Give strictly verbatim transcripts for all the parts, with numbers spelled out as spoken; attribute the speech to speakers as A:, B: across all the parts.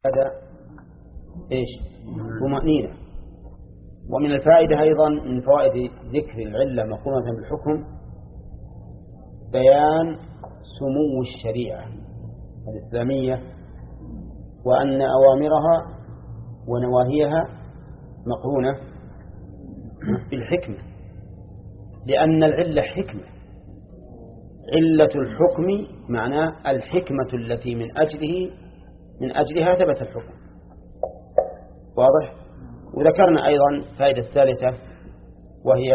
A: هذا إيش طمأنينة. ومن الفائدة أيضا من فوائد ذكر العلة مقرونة بالحكم بيان سمو الشريعة الإسلامية، وأن أوامرها ونواهيها مقرونة بالحكمة، لأن العلة حكمة. علة الحكم معناه الحكمة التي من أجله من أجلها ثبت الحكم. واضح؟ وذكرنا أيضا فائدة الثالثة وهي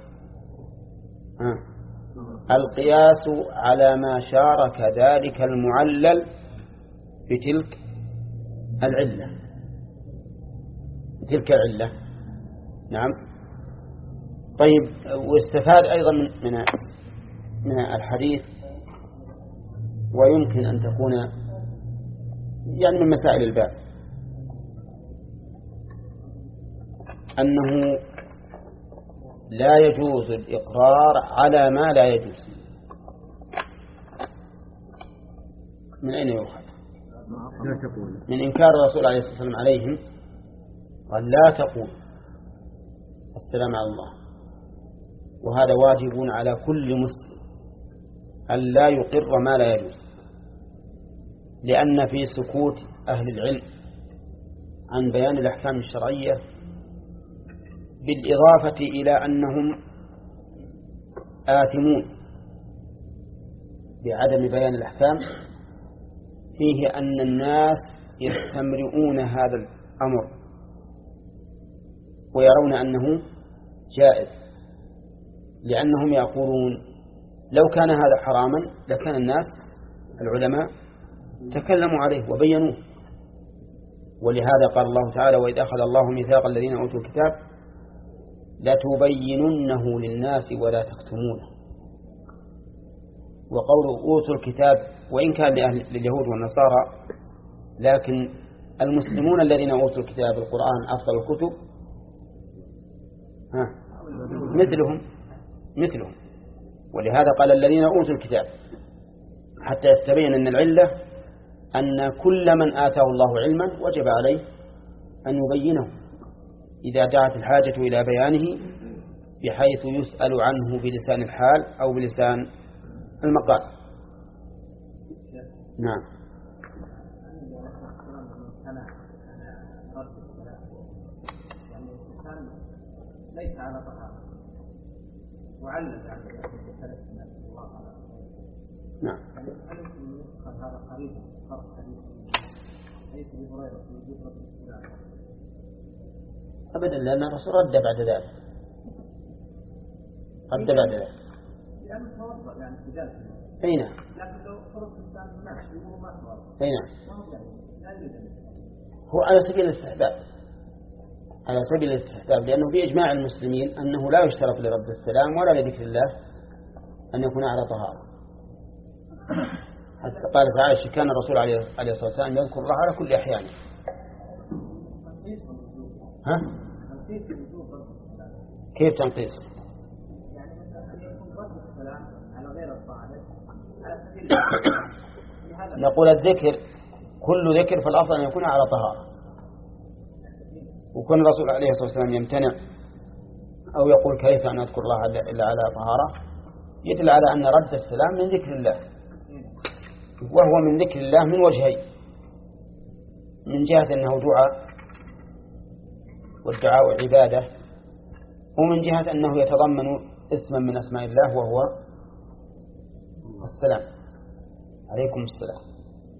A: آه القياس على ما شارك ذلك المعلل بتلك العلة بتلك العلة. نعم. طيب، واستفاد أيضا من من من الحديث، ويمكن أن تكون يعني من مسائل الباب، أنه لا يجوز الإقرار على ما لا يجوز. من أين يؤخذ؟ من إنكار الرسول عليه الصلاة والسلام عليهم، قال لا تقول السلام على الله. وهذا واجب على كل مسلم أن لا يقر ما لا يجوز، لأن في سكوت أهل العلم عن بيان الأحكام الشرعية بالإضافة إلى أنهم آثمون بعدم بيان الأحكام فيه أن الناس يستمرئون هذا الأمر ويرون أنه جائز، لأنهم يقولون لو كان هذا حراما لكان الناس العلماء تكلموا عليه وبينوه. ولهذا قال الله تعالى: وإذ أخذ الله ميثاق الذين أوتوا الكتاب لتبيننه للناس ولا تكتمونه. وقول أوتوا الكتاب وإن كان لأهل لليهود والنصارى، لكن المسلمون الذين أوتوا الكتاب القرآن أفضل الكتب ها مثلهم مثلهم ولهذا قال الذين أوتوا الكتاب، حتى يستبين أن العلة أن كل من آتاه الله علما وجب عليه أن يبينه إذا دعت الحاجة إلى بيانه، بحيث يسأل عنه بلسان الحال أو بلسان المقال. نعم.
B: ليس على طهارة وعلم يعني
A: نعم.
B: هذا قريب خاص حديث حديث ابي هريره في وجود رب السلام
A: ابدا، لان الرسول رد بعد ذلك رد بعد ذلك
B: لانه توضا يعني في ذلك.
A: اي نعم.
B: لكن لو فرض الانسان ماشي وهو ما توضا
A: اي نعم. هو على سبيل الاستحباب على سبيل الاستحباب لأنه في إجماع المسلمين أنه لا يشترط لرب السلام ولا لذكر الله أن يكون على طهارة. حتى قالت عائشة: كان الرسول عليه الصلاة والسلام يذكر الله على كل أحيانه. ها؟ كيف تنقيص؟
B: يعني مثلا أن يكون رب السلام على غير الطاعة على سبيل
A: نقول الذكر كل ذكر فالأفضل أن يكون على طهارة، وكون الرسول عليه الصلاة والسلام يمتنع أو يقول كيف أن أذكر الله إلا على طهارة يدل على أن رد السلام من ذكر الله، وهو من ذكر الله من وجهين: من جهة أنه دعاء والدعاء عبادة، ومن جهة أنه يتضمن اسما من أسماء الله وهو السلام. عليكم السلام.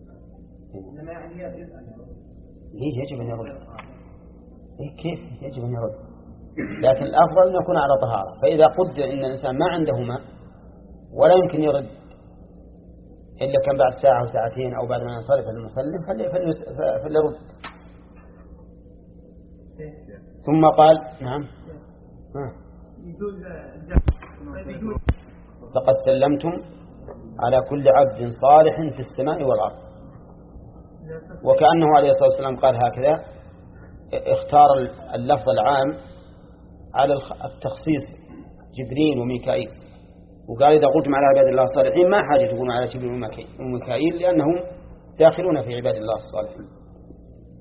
A: ليه يجب أن يرد؟ إيه كيف يجب أن يرد؟ لكن الأفضل أن يكون على طهارة. فإذا قدر أن الإنسان ما عنده ماء ولا يمكن يرد إلا كان بعد ساعة أو ساعتين أو بعد ما ينصرف المسلم فليرد. ثم قال: نعم لقد سلمتم على كل عبد صالح في السماء والأرض. وكأنه عليه الصلاة والسلام قال هكذا، اختار اللفظ العام على التخصيص جبريل وميكائيل، وقال إذا قلتم على عباد الله الصالحين ما حاجة تقولون على جبريل وميكائيل لأنهم داخلون في عباد الله الصالحين.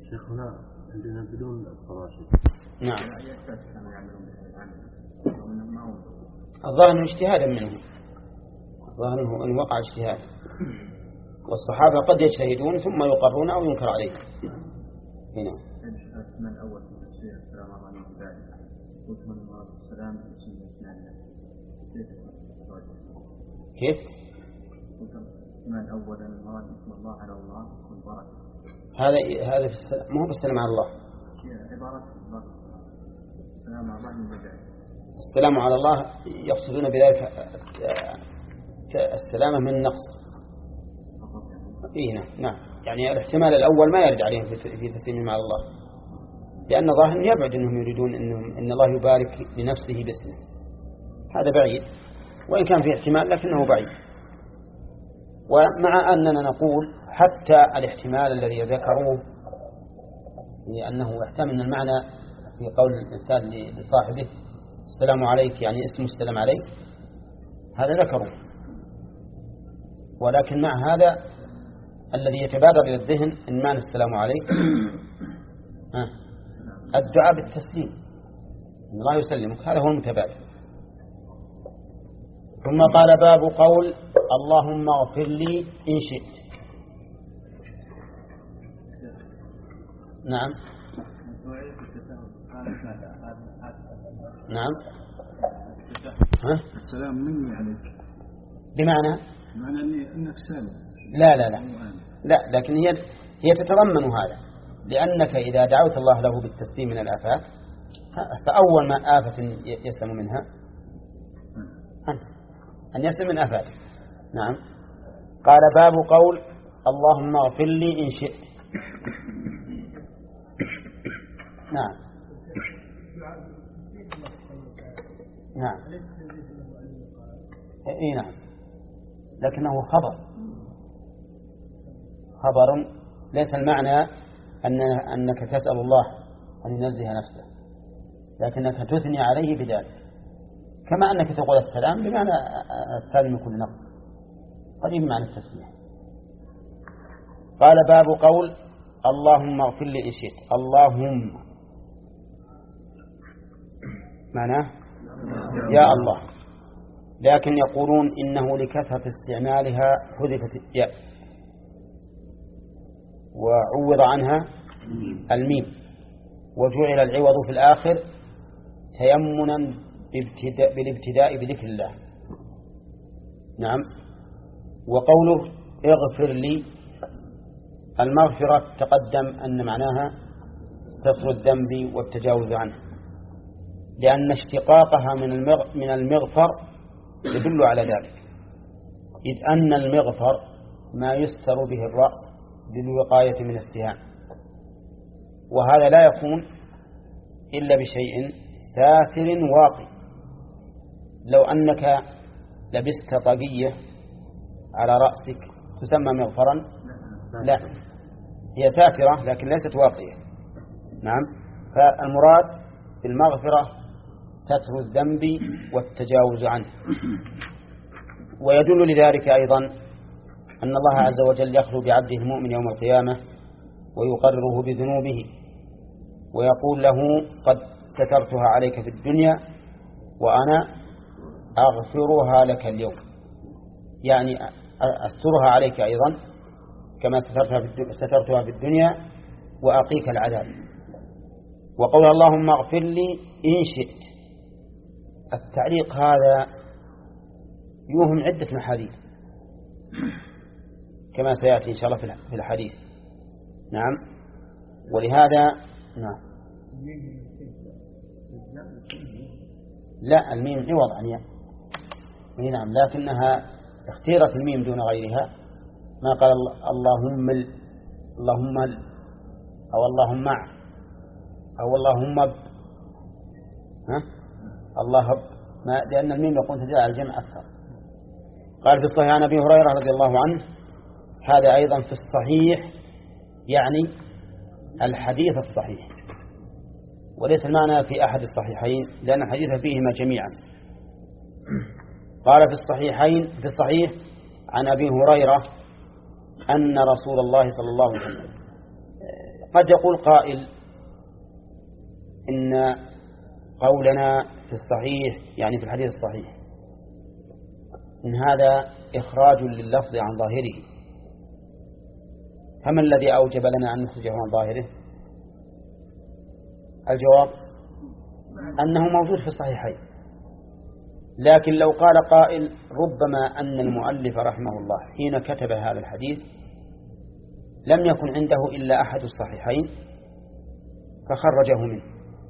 C: شيخ هنا عندنا بدون الصلاة.
A: نعم. الظاهر اجتهادا منه، الظاهر أن وقع اجتهاد، والصحابة قد يجتهدون ثم يقرون أو ينكر عليهم. هنا
B: من أول تفسير السلام عليكم ذلك وثمن الله السلام
A: كيف؟
B: من أول المراد بسم الله على الله والبركة.
A: هذا هذا في السلام، مو بالسلام على الله.
B: عبارة الله السلام على الله من ذلك.
A: السلام على الله يقصدون بذلك السلامة من نقص. إيه نعم نعم، يعني الاحتمال الأول ما يرد عليهم في تسليم مع الله، لأن ظاهر يبعد أنهم يريدون أنهم إن الله يبارك لنفسه باسمه، هذا بعيد، وإن كان في احتمال لكنه بعيد. ومع أننا نقول حتى الاحتمال الذي ذكروه لأنه يحتمل أن المعنى في قول الإنسان لصاحبه السلام عليك يعني اسم السلام عليك، هذا ذكروه، ولكن مع هذا الذي يتبادر إلى الذهن إن معنى السلام عليك الدعاء بالتسليم، الله يسلمك، هذا هو المتبادر. ثم قال باب قول اللهم اغفر لي إن شئت. نعم نعم. ها؟
C: السلام مني عليك
A: بمعنى
C: معنى أني أنك سالم.
A: لا لا لا لا، لكن هي هي تتضمن هذا، لأنك إذا دعوت الله له بالتسليم من الآفات فأول ما آفة يسلم منها أن يسلم من آفاته. نعم. قال باب قول اللهم اغفر لي إن شئت. نعم نعم اي نعم، لكنه خبر خبر ليس المعنى أن أنك تسأل الله أن ينزه نفسه، لكنك تثني عليه بذلك، كما أنك تقول السلام بمعنى السلام من كل نقص، قريب معنى التسمية. قال باب قول اللهم اغفر لي إن شئت. اللهم معناه يا الله، لكن يقولون إنه لكثرة استعمالها حذفت الياء وعوض عنها الميم، وجعل العوض في الآخر تيمنا بالابتداء بذكر الله. نعم. وقوله اغفر لي، المغفرة تقدم أن معناها ستر الذنب والتجاوز عنه، لأن اشتقاقها من المغفر يدل على ذلك، إذ أن المغفر ما يستر به الرأس للوقاية من السهام، وهذا لا يكون إلا بشيء ساتر واقي. لو أنك لبست طاقية على رأسك تسمى مغفرا؟ لا، هي ساترة لكن ليست واقية. نعم. فالمراد بالمغفرة ستر الذنب والتجاوز عنه. ويدل لذلك أيضا أن الله عز وجل يخلو بعبده المؤمن يوم القيامة ويقرره بذنوبه ويقول له قد سترتها عليك في الدنيا وأنا أغفرها لك اليوم، يعني أسترها عليك أيضا كما سترتها في الدنيا وأقيك العذاب. وقول اللهم اغفر لي إن شئت، التعليق هذا يوهم عدة محاذير كما سيأتي إن شاء الله في الحديث. نعم. ولهذا نعم لا، الميم عوض عن ياء. نعم، لكنها اختيرت الميم دون غيرها، ما قال اللهم ال... اللهم ال... أو اللهم مع أو اللهم ب... ها الله ب... ما... لأن الميم يكون تدل على الجمع أكثر. قال في الصحيح عن أبي هريرة رضي الله عنه، هذا أيضا في الصحيح يعني الحديث الصحيح، وليس المعنى في أحد الصحيحين لأن الحديث فيهما جميعا. قال في الصحيحين في الصحيح عن أبي هريرة أن رسول الله صلى الله عليه وسلم قد يقول قائل إن قولنا في الصحيح يعني في الحديث الصحيح إن هذا إخراج لللفظ عن ظاهره، فما الذي أوجب لنا أن نخرجه عن ظاهره؟ الجواب أنه موجود في الصحيحين. لكن لو قال قائل ربما أن المؤلف رحمه الله حين كتب هذا الحديث لم يكن عنده إلا أحد الصحيحين فخرجه منه،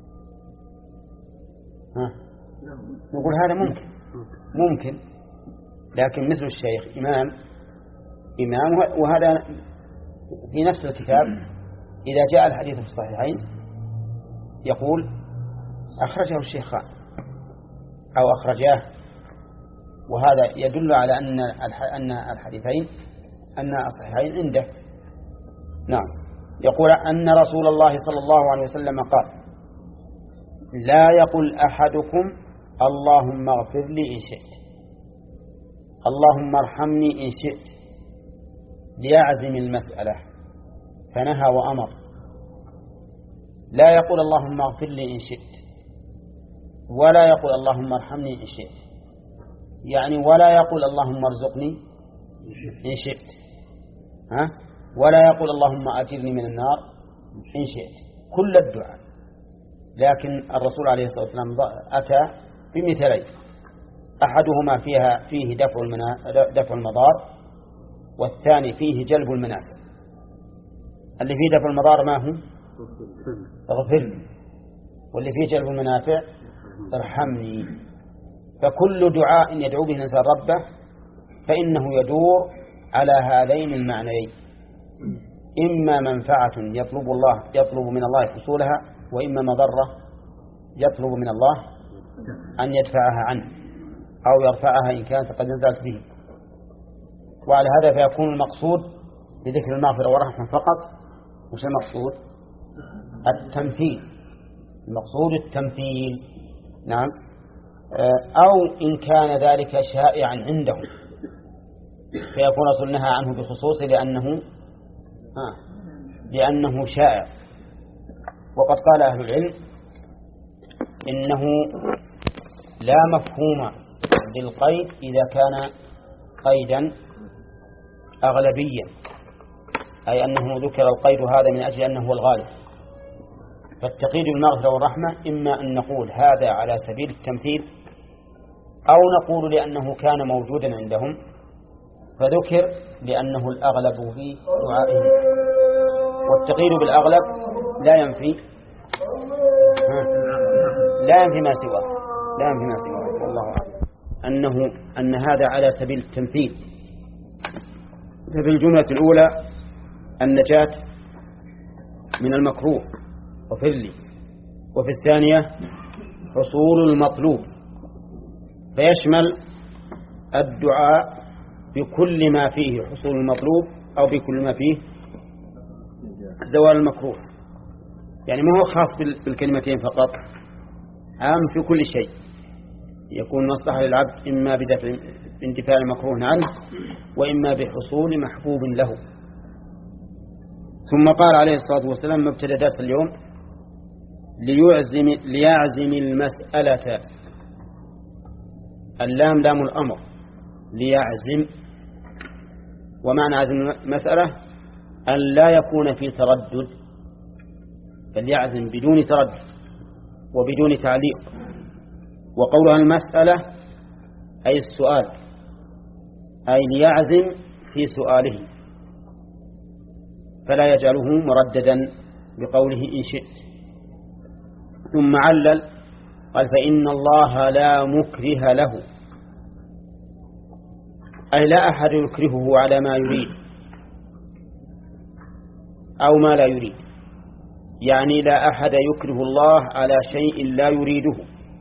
A: ها؟ نقول هذا ممكن ممكن لكن مثل الشيخ إمام إمام وهذا في نفس الكتاب إذا جاء الحديث في الصحيحين يقول أخرجه الشيخان أو أخرجاه، وهذا يدل على أن أن الحديثين أن الصحيحين عنده. نعم. يقول أن رسول الله صلى الله عليه وسلم قال لا يقل أحدكم اللهم اغفر لي إن شئت، اللهم ارحمني إن شئت، ليعزم المسألة، فنهى وأمر. لا يقول اللهم اغفر لي إن شئت، ولا يقول اللهم ارحمني إن شئت، يعني ولا يقول اللهم ارزقني إن شئت، ها؟ ولا يقول اللهم أجرني من النار إن شئت، كل الدعاء. لكن الرسول عليه الصلاة والسلام أتى بمثالين، أحدهما فيها فيه دفع دفع المضار، والثاني فيه جلب المنافع. اللي فيه دفع المضار ما هو؟ اغفر لي. واللي فيه جلب المنافع ارحمني. فكل دعاء يدعو به الإنسان ربه فإنه يدور على هذين المعنيين، إما منفعة يطلب الله يطلب من الله حصولها، وإما مضرة يطلب من الله أن يدفعها عنه أو يرفعها إن كانت قد نزلت به. وعلى هذا فيكون المقصود بذكر المغفرة والرحمة فقط مش المقصود التمثيل، المقصود التمثيل. نعم. أو إن كان ذلك شائعا عندهم فيكون رسول نهى عنه بخصوصه لأنه آه لأنه شائع. وقد قال أهل العلم إنه لا مفهوم للقيد إذا كان قيدا أغلبيا، أي أنه ذكر القيد هذا من أجل أنه هو الغالب. فالتقييد بالمغفرة والرحمة إما أن نقول هذا على سبيل التمثيل، أو نقول لأنه كان موجودا عندهم فذكر لأنه الأغلب في دعائهم. والتقييد بالأغلب لا ينفي لا ينفي ما سواه لا ينفي ما سواه والله أعلم أنه أن هذا على سبيل التمثيل. ففي الجملة الأولى النجاة من المكروه وفر لي، وفي الثانية حصول المطلوب، فيشمل الدعاء بكل ما فيه حصول المطلوب أو بكل ما فيه زوال المكروه. يعني ما هو خاص بالكلمتين فقط، عام في كل شيء يكون مصلحة للعبد إما باندفاع المكروه عنه وإما بحصول محبوب له. ثم قال عليه الصلاة والسلام مبتدأ درس اليوم ليعزم, ليعزم المسألة، اللام لام الأمر، ليعزم. ومعنى عزم المسألة أن لا يكون في تردد، بل يعزم بدون تردد وبدون تعليق. وقولها المسألة أي السؤال، أي ليعزم في سؤاله فلا يجعله مرددا بقوله إن شئت. ثم علل قال فإن الله لا مكره له، أي لا أحد يكرهه على ما يريد أو ما لا يريد، يعني لا أحد يكره الله على شيء لا يريده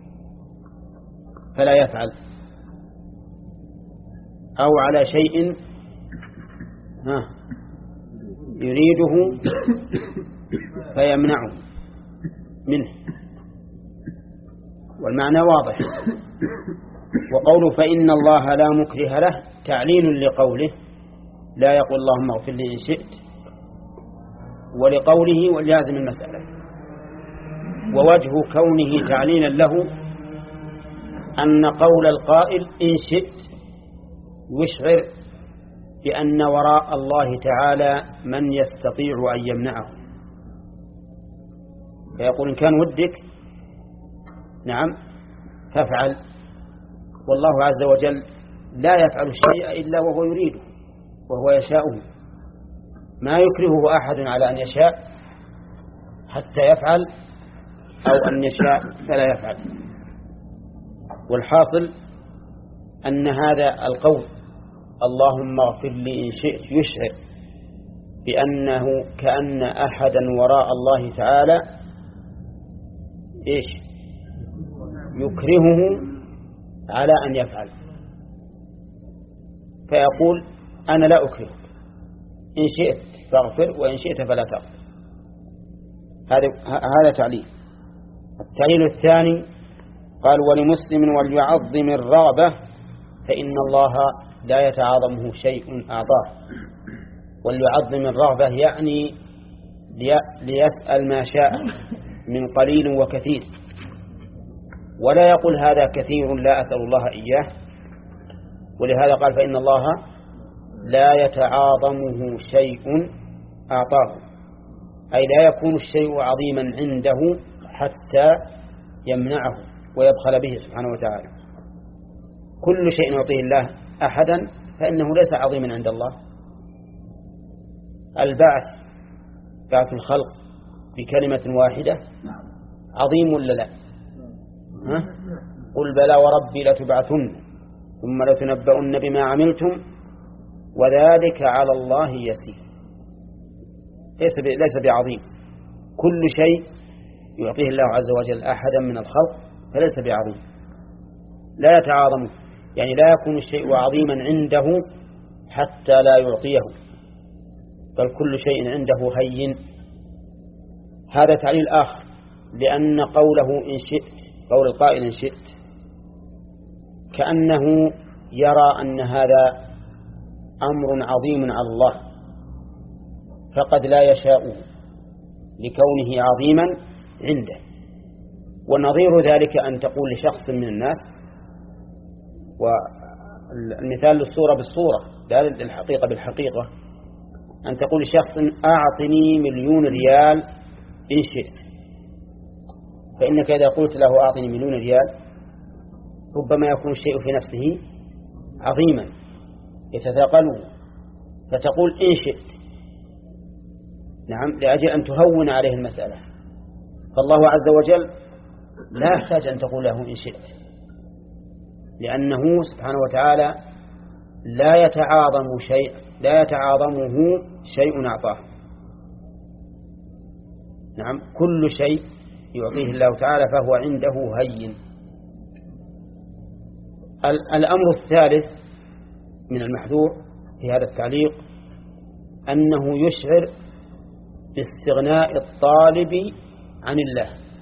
A: فلا يفعل، أو على شيء ها يريده فيمنعه منه، والمعنى واضح. وقوله فإن الله لا مكره له تعليل لقوله لا يقول اللهم اغفر لي إن شئت، ولقوله ولازم المسألة. ووجه كونه تعليلا له أن قول القائل إن شئت يشعر بأن وراء الله تعالى من يستطيع أن يمنعه، فيقول إن كان ودك نعم فافعل، والله عز وجل لا يفعل الشيء إلا وهو يريده وهو يشاءه، ما يكرهه أحد على أن يشاء حتى يفعل أو أن يشاء فلا يفعل. والحاصل أن هذا القول اللهم اغفر لي إن شئت يشعر بأنه كأن أحدا وراء الله تعالى إيش يكرهه على أن يفعل، فيقول أنا لا أكرهك، إن شئت فاغفر وإن شئت فلا تغفر. هذا هذا تعليل. التعليل الثاني قال ولمسلم وليعظم الرغبة فإن الله لا يتعاظمه شيء أعطاه. وليعظم الرغبة يعني ليسأل ما شاء من قليل وكثير، ولا يقول هذا كثير لا أسأل الله إياه. ولهذا قال فإن الله لا يتعاظمه شيء أعطاه، أي لا يكون الشيء عظيما عنده حتى يمنعه ويبخل به سبحانه وتعالى. كل شيء يعطيه الله أحدا فإنه ليس عظيما عند الله. البعث بعث الخلق بكلمة واحدة عظيم ولا لا؟ ها؟ قل بلى وربي لتبعثن ثم لتنبؤن بما عملتم وذلك على الله يسير. ليس ليس بعظيم. كل شيء يعطيه الله عز وجل أحدا من الخلق فليس بعظيم، لا يتعاظم، يعني لا يكون الشيء عظيما عنده حتى لا يعطيه، بل كل شيء عنده هين. هذا تعليل آخر، لأن قوله إن شئت، قول القائل إن شئت، كأنه يرى أن هذا أمر عظيم على الله فقد لا يشاء لكونه عظيما عنده. ونظير ذلك أن تقول لشخص من الناس، والمثال للصورة بالصورة لا للحقيقة بالحقيقة، أن تقول لشخص أعطني مليون ريال إن شئت، فإنك إذا قلت له أعطني مليون ريال ربما يكون الشيء في نفسه عظيما يتثاقله، فتقول إن شئت، نعم، لأجل أن تهون عليه المسألة. فالله عز وجل لا يحتاج أن تقول له إن شئت، لأنه سبحانه وتعالى لا يتعاظم شيء لا يتعاظمه شيء أعطاه. نعم، كل شيء يعطيه الله تعالى فهو عنده هين. الأمر الثالث من المحذور في هذا التعليق أنه يشعر باستغناء الطالب عن الله،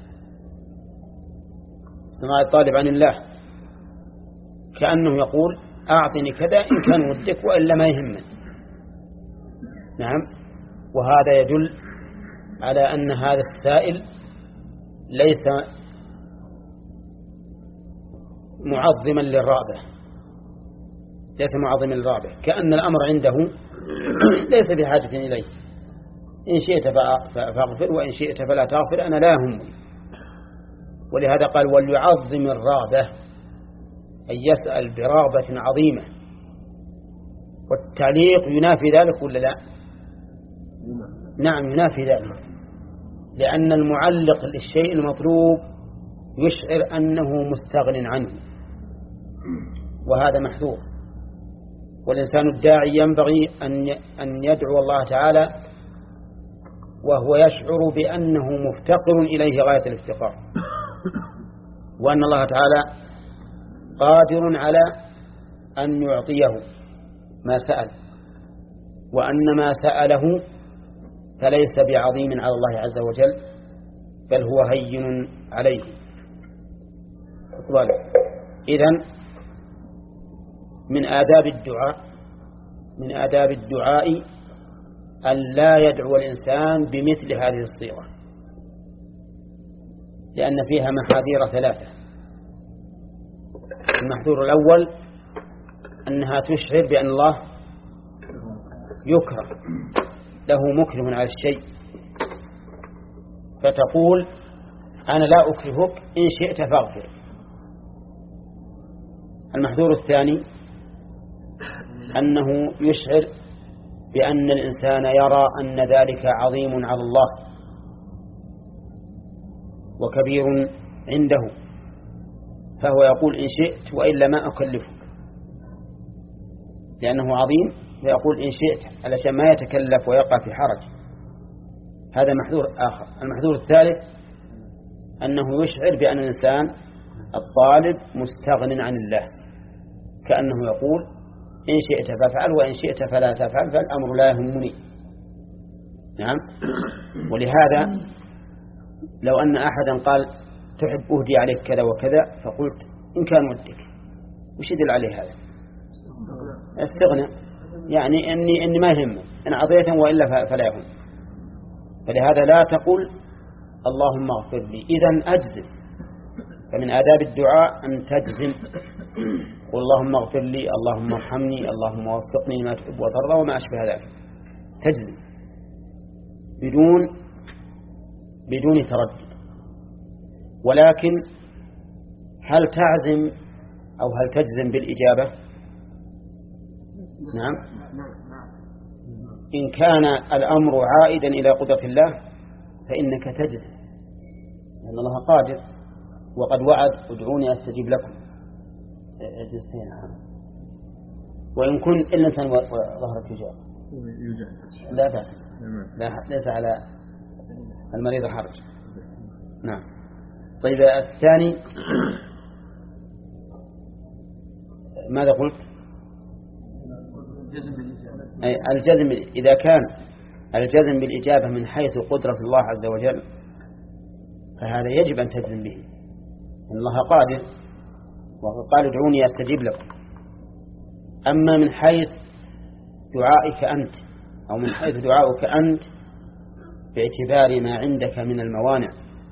A: استغناء الطالب عن الله، كأنه يقول أعطني كذا إن كان ودك وإلا ما يهمني. نعم، وهذا يدل على أن هذا السائل ليس معظما للرغبة، ليس معظما للرغبة، كأن الأمر عنده ليس بحاجة إليه. إن شئت فاغفر وإن شئت فلا تغفر، أنا لا يهمني. ولهذا قال وليعظم الرغبة، أن يسأل برغبة عظيمة. والتعليق ينافي ذلك ولا لا؟ نعم ينافي ذلك، لأن المعلق للشيء المطلوب يشعر أنه مستغن عنه، وهذا محذور. والإنسان الداعي ينبغي أن يدعو الله تعالى وهو يشعر بأنه مفتقر إليه غاية الافتقار، وأن الله تعالى قادر على أن يعطيه ما سأل، وأن ما سأله فليس بعظيم على الله عز وجل بل هو هين عليه. إذن من آداب الدعاء من آداب الدعاء أن لا يدعو الإنسان بمثل هذه الصيغة، لأن فيها محاذير ثلاثة. المحذور الأول أنها تشعر بأن الله يكره، له مكره على الشيء، فتقول أنا لا أكرهك إن شئت فاغفر. المحذور الثاني أنه يشعر بأن الإنسان يرى أن ذلك عظيم على الله وكبير عنده، فهو يقول إن شئت وإلا ما أكلفك، لأنه عظيم، فيقول إن شئت علشان ما يتكلف ويقع في حرج. هذا محذور آخر. المحذور الثالث أنه يشعر بأن الإنسان الطالب مستغن عن الله، كأنه يقول إن شئت فافعل وإن شئت فلا تفعل، فالأمر لا يهمني. نعم. ولهذا لو أن أحدا قال تحب أهدي عليك كذا وكذا، فقلت إن كان ودك، وش يدل عليه هذا؟ استغنى، يعني إني, إني ما يهم إن أعطيته وإلا فلا يهم. فلهذا لا تقول اللهم اغفر لي، إذن أجزم. فمن آداب الدعاء أن تجزم، قل اللهم اغفر لي، اللهم ارحمني، اللهم وفقني لما تحب وترضى وما أشبه ذلك. تجزم بدون بدون تردد. ولكن هل تعزم أو هل تجزم بالإجابة؟ نعم. إن كان الأمر عائدا إلى قدرة الله فإنك تجزم، لأن الله قادر، وقد وعد ادعوني أستجيب لكم. وإن كنت إلا أنت ظهرك يجاب لا بأس، لا ليس على المريض حرج. نعم. طيب الثاني ماذا قلت؟ أي الجزم. إذا كان الجزم بالإجابة من حيث قدرة الله عز وجل فهذا يجب أن تجزم به، إن الله قادر وقال ادعوني أستجيب لكم. أما من حيث دعائك أنت أو من حيث دعائك أنت باعتبار ما عندك من الموانع،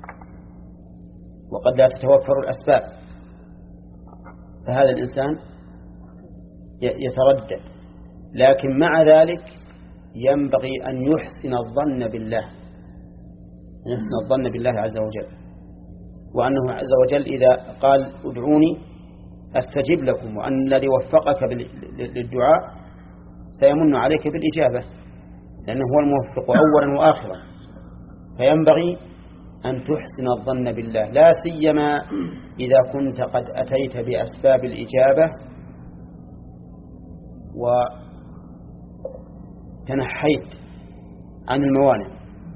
A: وقد لا تتوفر الأسباب، فهذا الإنسان يتردد. لكن مع ذلك ينبغي أن يحسن الظن بالله، أن يحسن الظن بالله عز وجل، وأنه عز وجل إذا قال ادعوني أستجيب لكم، وأن الذي وفقك للدعاء سيمن عليك بالإجابة، لأنه هو الموفق أولا وآخرا. فينبغي أن تحسن الظن بالله، لا سيما إذا كنت قد أتيت بأسباب الإجابة وتنحيت عن الموانع.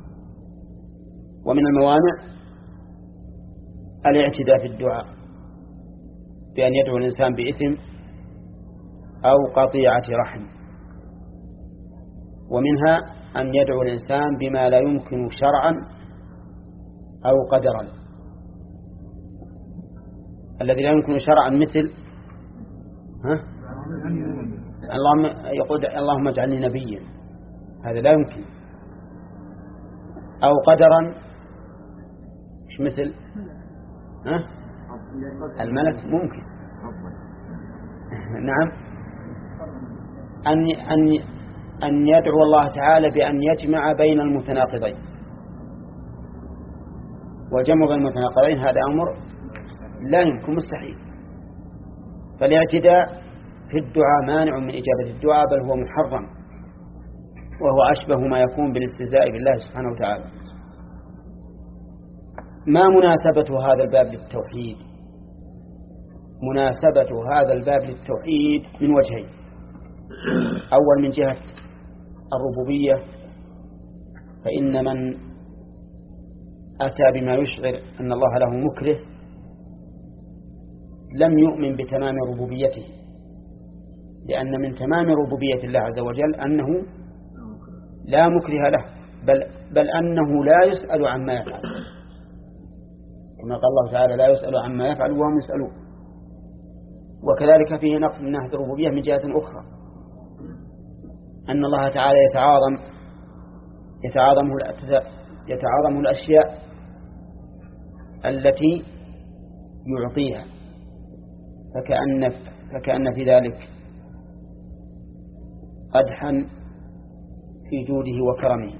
A: ومن الموانع الاعتداء في الدعاء بأن يدعو الإنسان بإثم أو قطيعة رحم، ومنها أن يدعو الإنسان بما لا يمكن شرعا أو قدرا. الذي لا يمكن شرعا مثل ها؟ اللهم يقول اللهم اجعلني نبيا، هذا لا يمكن. أو قدرا مش مثل ها؟ الملك ممكن. نعم. أن أن أن يدعو الله تعالى بأن يجمع بين المتناقضين، وجمع بين المتناقضين هذا أمر لا يمكن، مستحيل. فالاعتداء في الدعاء مانع من إجابة الدعاء، بل هو محرم، وهو أشبه ما يكون بالاستهزاء بالله سبحانه وتعالى. ما مناسبة هذا الباب للتوحيد؟ مناسبة هذا الباب للتوحيد من وجهين. أول من جهة الربوبية، فإن من أتى بما يشعر أن الله له مكره لم يؤمن بتمام ربوبيته، لأن من تمام ربوبية الله عز وجل أنه لا مكره له، بل, بل أنه لا يسأل عما يفعل، كما قال الله تعالى لا يسأل عما يفعل وهم يسألون. وكذلك فيه نقص من ناحية الربوبية من جهة أخرى، أن الله تعالى يتعاظم يتعاظم يتعاظم الأشياء التي يعطيها، فكأن فكأن في ذلك قدحا في جوده وكرمه.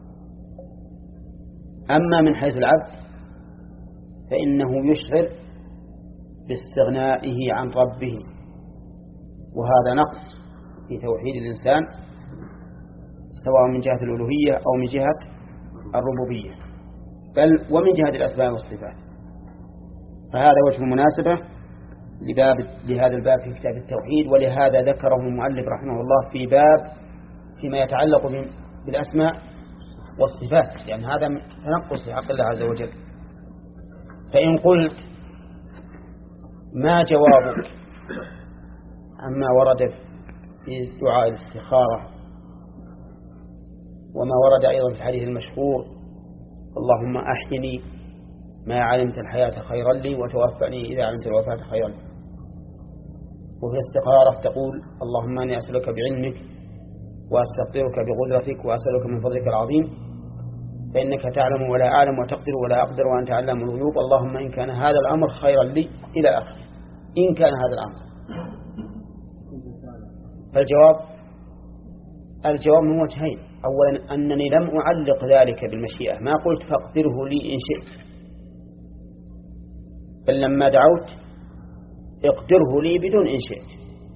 A: أما من حيث العبد فإنه يشعر باستغنائه عن ربه، وهذا نقص في توحيد الإنسان سواء من جهة الألوهية أو من جهة الربوبية، بل ومن جهة الأسماء والصفات. فهذا وجه المناسبة لباب لهذا الباب في كتاب التوحيد، ولهذا ذكره المؤلف رحمه الله في باب فيما يتعلق بالأسماء والصفات، لأن هذا تنقص في حق الله عز وجل. فإن قلت ما جوابك عما ورد في دعاء الاستخارة وما ورد أيضا في الحديث المشهور اللهم أحيني ما علمت الحياة خيرا لي وتوفني إذا علمت الوفاة خيرا لي. وفي الاستخارة تقول اللهم أني أسألك بعلمك وأستغفرك بقدرتك وأسألك من فضلك العظيم فإنك تعلم ولا أعلم وتقدر ولا أقدر وأنت علام الغيوب، اللهم إن كان هذا الأمر خيرا لي إلى آخره. إن كان هذا الأمر، فالجواب الجواب من وجهين. أولا أنني لم أعلق ذلك بالمشيئة، ما قلت فاقدره لي إن شئت، بل لما دعوت اقدره لي بدون إن شئت،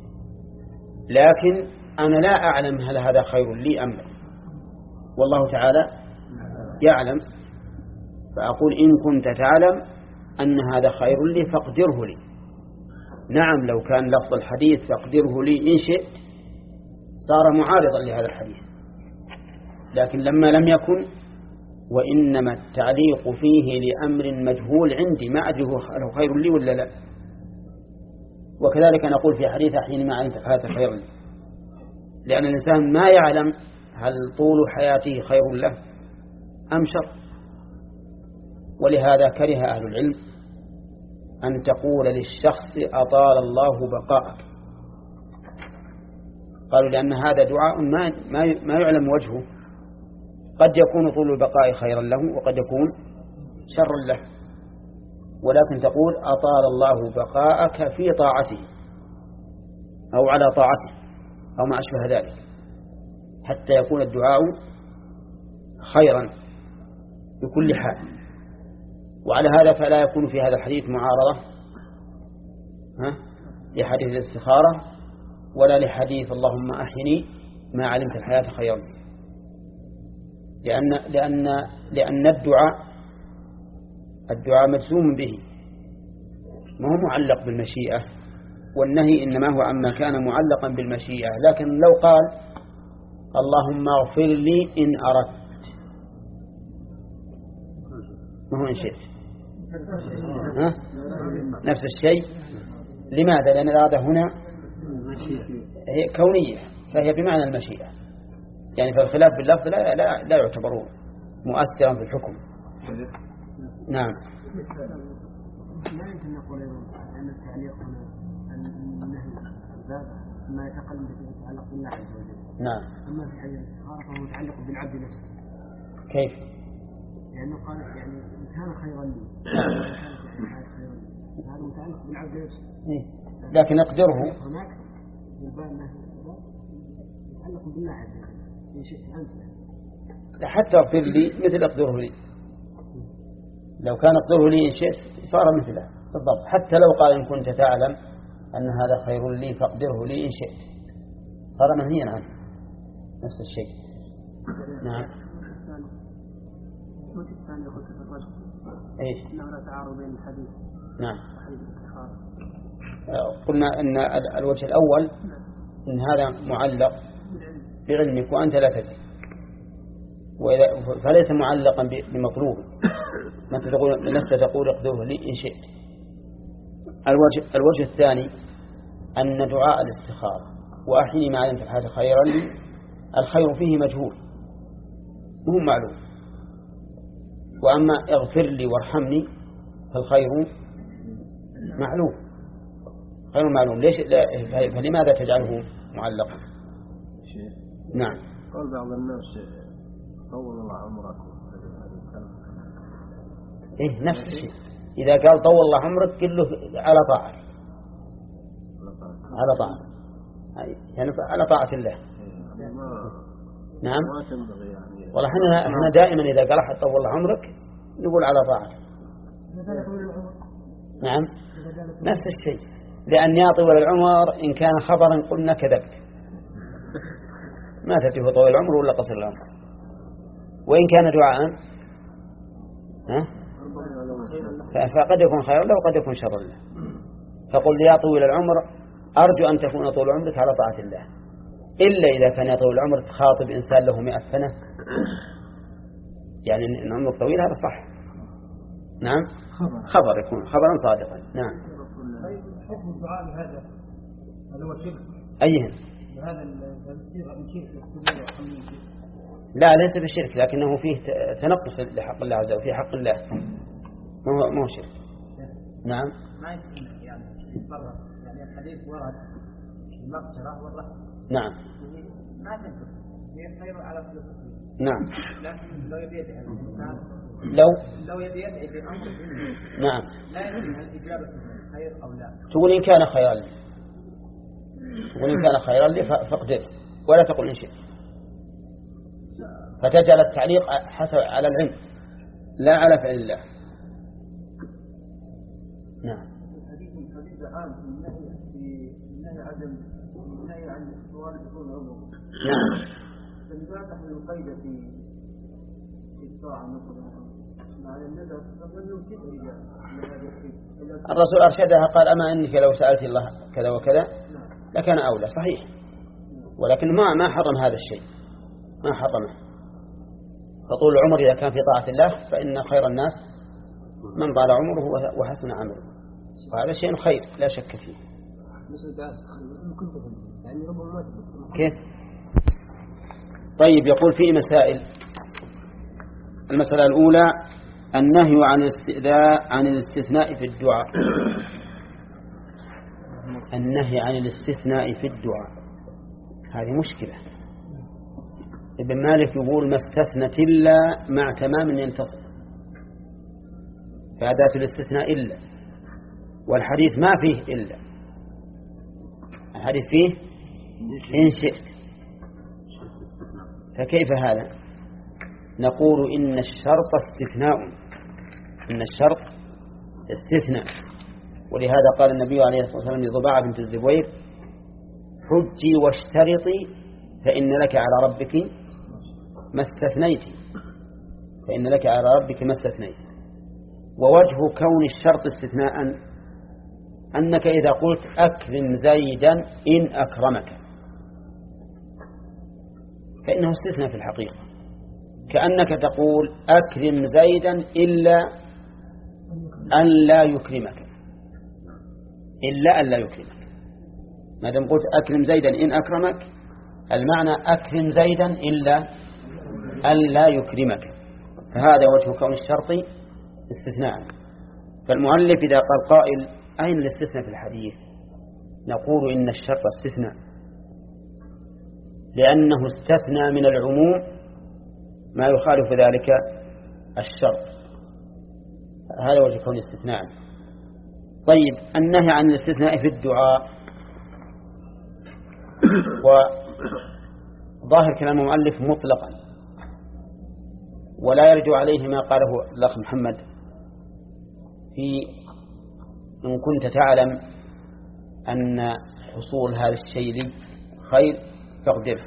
A: لكن أنا لا أعلم هل هذا خير لي أم لا، والله تعالى يعلم، فأقول إن كنت تعلم أن هذا خير لي فاقدره لي. نعم لو كان لفظ الحديث فاقدره لي إن شئت صار معارضا لهذا الحديث، لكن لما لم يكن وإنما التعليق فيه لأمر مجهول عندي ما أدري هو خير لي ولا لا. وكذلك نقول في حديث حين ما علمت الحياة خير لي، لأن الإنسان ما يعلم هل طول حياته خير له أم شر. ولهذا كره أهل العلم أن تقول للشخص أطال الله بقاءك، قالوا لأن هذا دعاء ما ما يعلم وجهه، قد يكون طول البقاء خيرا له وقد يكون شرا له، ولكن تقول أطال الله بقاءك في طاعته أو على طاعته أو ما أشبه ذلك، حتى يكون الدعاء خيرا بكل حال. وعلى هذا فلا يكون في هذا الحديث معارضة ها لحديث الاستخارة ولا لحديث اللهم أحيني ما علمت الحياة خيرا، لأن لأن لأن الدعاء الدعاء مجزوم به، ما هو معلق بالمشيئة، والنهي إنما هو عما كان معلقا بالمشيئة. لكن لو قال اللهم اغفر لي إن أردت، ما هو إن شئت، ها؟ نفس الشيء. لماذا؟ لأن الإرادة هنا هي كونية فهي بمعنى المشيئة، يعني فالخلاف باللفظ لا, لا, لا يعتبر مؤثرا في الحكم. نعم.
B: لا يمكن نقول أن التعليق هنا النهي الباب ما يتقلب يتعلق بالله عز وجل.
A: نعم.
B: أما في حديث الاستخارة فهو متعلق بالعبد نفسه.
A: كيف؟
B: لأنه قال يعني إن كان خيرا لي هذا متعلق بالعبد نفسه.
A: لكن اقدره
B: هناك الباب نهي يتعلق بالله عز وجل إن شئت أنت.
A: حتى اغفر لي مثل اقدره لي، لو كان اقدره لي إن شئت صار مثله بالضبط. حتى لو قال إن كنت تعلم أن هذا خير لي فاقدره لي إن شئت صار منهيا عنه، نفس الشيء. نعم.
B: الوجه الثاني قلت في الرجل
A: ايش؟
B: انه لا تعارض بين الحديث.
A: نعم.
B: وحديث الاستخارة.
A: قلنا ان الوجه الاول ان هذا معلق بعلمك وانت لا تدري، فليس معلقا بمطلوب، ما تقول لست تقول اقدره لي ان شئت. الوجه الوجه الثاني ان دعاء الاستخارة واحيني ما علمت الحياة خيرا لي الخير فيه مجهول وهو معلوم، وأما اغفر لي وارحمني فالخير معلوم، خير معلوم. ليش فلماذا تجعله معلقا؟
D: شيء.
A: نعم.
D: قال بعض الناس
C: طول الله عمرك.
A: إيه نفس الشيء. إذا قال طول الله عمرك قل له على طاعة، على طاعة يعني على طاعة الله. نعم. والله احنا احنا دائما إذا قال أحد طول الله عمرك نقول على طاعة. نعم نفس الشيء، لأن يا طول العمر إن كان خبرا قلنا كذبت، ما تدري طول العمر ولا قصر العمر. وإن كان دعاء ها فقد يكون خيرا له وقد يكون شرا له. فقل يا طويل العمر أرجو أن تكون طول عمرك على طاعة الله، إلا إذا كان يا طويل العمر تخاطب إنسان له مئة سنة، يعني إن عمرك طويل هذا صح. نعم خبر يكون خبرا صادقا. نعم.
B: حكم الدعاء هذا هل هو شرك؟
A: أيهن؟
B: هذا الصيغة من شرك.
A: لا ليس بشرك، لكنه فيه تنقص لحق الله عز وجل، في حق الله مو مو شرك. نعم.
B: ما يمكن يعني يتفرق، يعني الحديث ورد المغفرة والرحمة.
A: نعم.
B: ما تنفع هي خير على كل شيء.
A: نعم.
B: لكن لو يبي يدعي الإنسان
A: لو
B: لو يبي يدعي بأمر
A: نعم
B: لا يمكن الإجابة خير أو لا.
A: تقول إن كان خيرا لي، تقول إن كان خيرا لي فاقدر، ولا تقول إن شئت، فتجعل التعليق حسب على العلم لا على فعل الله. نعم.
B: الحديث الحديث عام في النهي في النهي عدم النهي عن سؤال دخول العمر.
A: نعم.
B: فلذا تحمل القيد في في الطاعة مثلا مع النذر قبل يمكن
A: الرسول أرشدها قال أما إنك لو سألت الله كذا وكذا لكان أولى. صحيح، ولكن ما ما حرم هذا الشيء، ما حرمه. فطول العمر إذا كان في طاعة الله فإن خير الناس من طال عمره وحسن عمله، وهذا شيء خير لا شك فيه. كيف؟ طيب يقول في مسائل. المسألة الأولى النهي عن الاستئذاء عن الاستثناء في الدعاء. النهي عن الاستثناء في الدعاء هذه مشكلة. ابن مالك يقول ما استثنت إلا مع تمام ينتصف، فأداة الاستثناء إلا، والحديث ما فيه إلا، الحديث فيه إن شئت. فكيف هذا؟ نقول إن الشرط استثناء، إن الشرط استثناء. ولهذا قال النبي عليه الصلاة والسلام لضباعة بنت الزبير حجي واشترطي فإن لك على ربك ما استثنيت، فإن لك على ربك ما استثنيت. ووجه كون الشرط استثناء أنك إذا قلت أكرم زيدا إن أكرمك فإنه استثناء في الحقيقة، كأنك تقول أكرم زيدا إلا أن لا يكرمك، إلا أن لا يكرمك. ما دام قلت أكرم زيدا إن أكرمك المعنى أكرم زيدا إلا أن لا يكرمك، فهذا وجه كون الشرط استثناء. فالمؤلف إذا قال قائل أين الاستثناء في الحديث؟ نقول إن الشرط استثناء لأنه استثنى من العموم ما يخالف ذلك الشرط، هذا وجه كون استثناء. طيب النهي عن الاستثناء في الدعاء، وظاهر كلام المؤلف مطلقا ولا يرجع عليه ما قاله الأخ محمد في إن كنت تعلم أن حصول هذا الشيء لي خير فاقدره.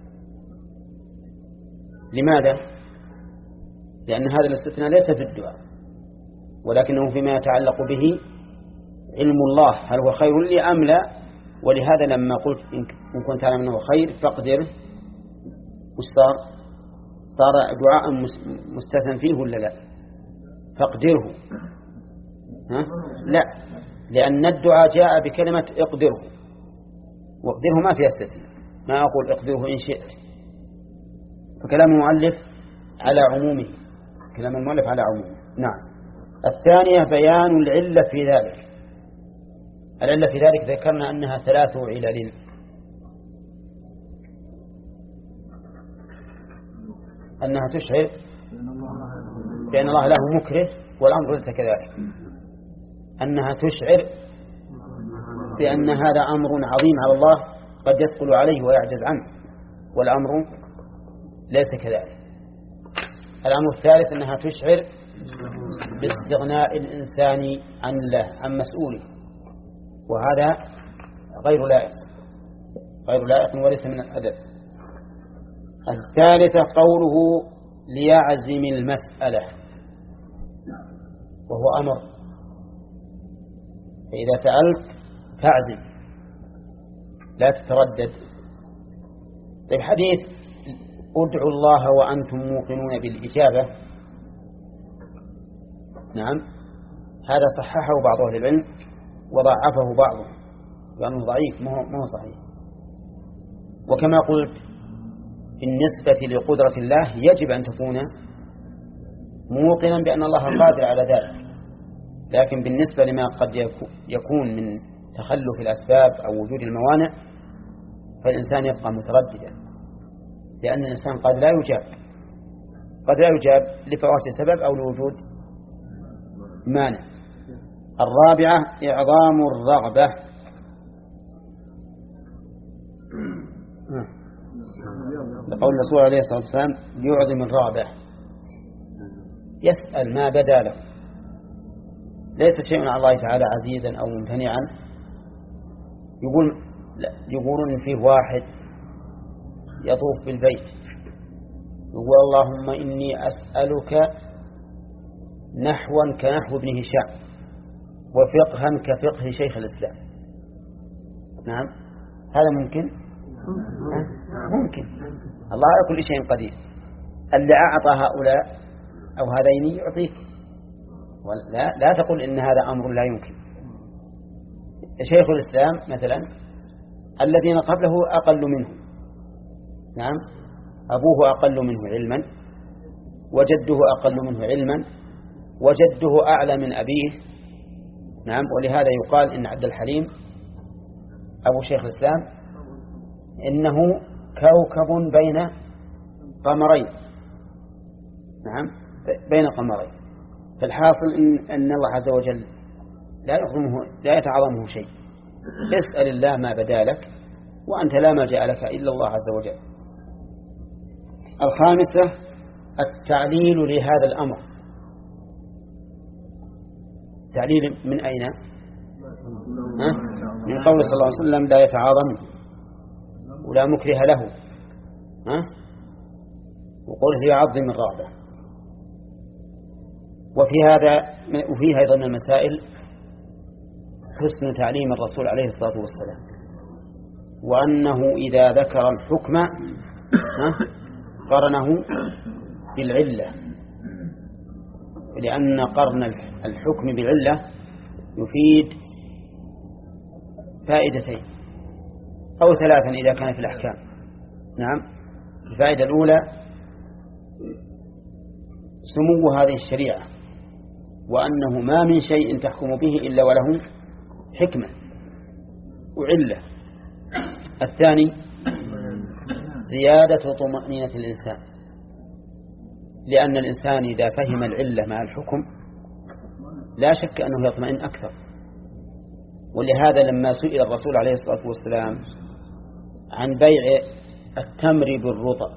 A: لماذا؟ لأن هذا الاستثناء ليس في الدعاء ولكنه فيما يتعلق به علم الله هل هو خير لي أم لا. ولهذا لما قلت إن كنت تعلم أنه خير فاقدره وصار صار دعاء مستثنى فيه ولا لا؟ فاقدره ها؟ لا، لأن الدعاء جاء بكلمة اقدره، واقدره ما فيها استثناء، ما أقول اقدره إن شئت. فكلام المؤلف على عمومه، كلام المؤلف على عمومه. نعم. الثانية بيان العلة في ذلك. العلة في ذلك ذكرنا أنها ثلاث علل. أنها تشعر بأن الله له مكره، والأمر ليس كذلك، أنها تشعر بأن هذا أمر عظيم على الله قد يثقل عليه ويعجز عنه، والأمر ليس كذلك. الأمر الثالث أنها تشعر باستغناء الإنسان عن الله، عن مسؤوله، وهذا غير لائق غير لائق وليس من الأدب. الثالثة قوله ليعزم المسألة، وهو أمر، فإذا سألت فاعزم لا تتردد. طيب حديث ادعوا الله وأنتم موقنون بالإجابة، نعم، هذا صححه بعض أهل العلم وضعفه بعضهم لأنه ضعيف، ما هو صحيح. وكما قلت بالنسبة لقدرة الله يجب أن تكون موقنا بأن الله قادر على ذلك، لكن بالنسبة لما قد يكون من تخلف الأسباب أو وجود الموانع فالإنسان يبقى مترددا، لأن الإنسان قد لا يجاب قد لا يجاب لفوات سبب أو لوجود مانع. الرابعة إعظام الرغبة، لقول الرسول عليه الصلاة والسلام يعظم الرغبة، يسأل ما بدا له، ليس شيء على الله تعالى عزيزا أو ممتنعا. يقول يقولون فيه واحد يطوف بالبيت يقول اللهم إني أسألك نحوا كنحو ابن هشام وفقها كفقه شيخ الإسلام. نعم، هذا ممكن ممكن الله على كل شيء قدير. اللي أعطى هؤلاء أو هذين يعطيك، لا, لا تقول إن هذا أمر لا يمكن. شيخ الإسلام مثلا الذين قبله أقل منه، نعم، أبوه أقل منه علما وجده أقل منه علما وجده أعلى من أبيه، نعم، ولهذا يقال إن عبد الحليم أبو شيخ الإسلام إنه كوكب بين قمرين، نعم، بين قمرين. فالحاصل إن, إن الله عز وجل لا يعظمه لا يتعظمه شيء. اسأل الله ما بدا لك وأنت لا ملجأ لك إلا الله عز وجل. الخامسة التعليل لهذا الأمر. تعليل من أين؟ ها؟ من قول صلى الله عليه وسلم لا يتعاظم ولا مكره له، ها؟ وقوله يعظم الرغبة. وفي هذا وفيه أيضا المسائل حسن تعليم الرسول عليه الصلاة والسلام، وأنه إذا ذكر الحكم قرنه بالعلة، لأن قرن الحكم بالعلة يفيد فائدتين أو ثلاثا إذا كان في الأحكام. نعم، الفائدة الأولى سمو هذه الشريعة، وأنه ما من شيء تحكم به إلا وله حكمة وعلة. الثاني زيادة طمأنينة الإنسان، لأن الإنسان إذا فهم العلة مع الحكم لا شك أنه يطمئن أكثر. ولهذا لما سئل الرسول عليه الصلاة والسلام عن بيع التمر بالرطب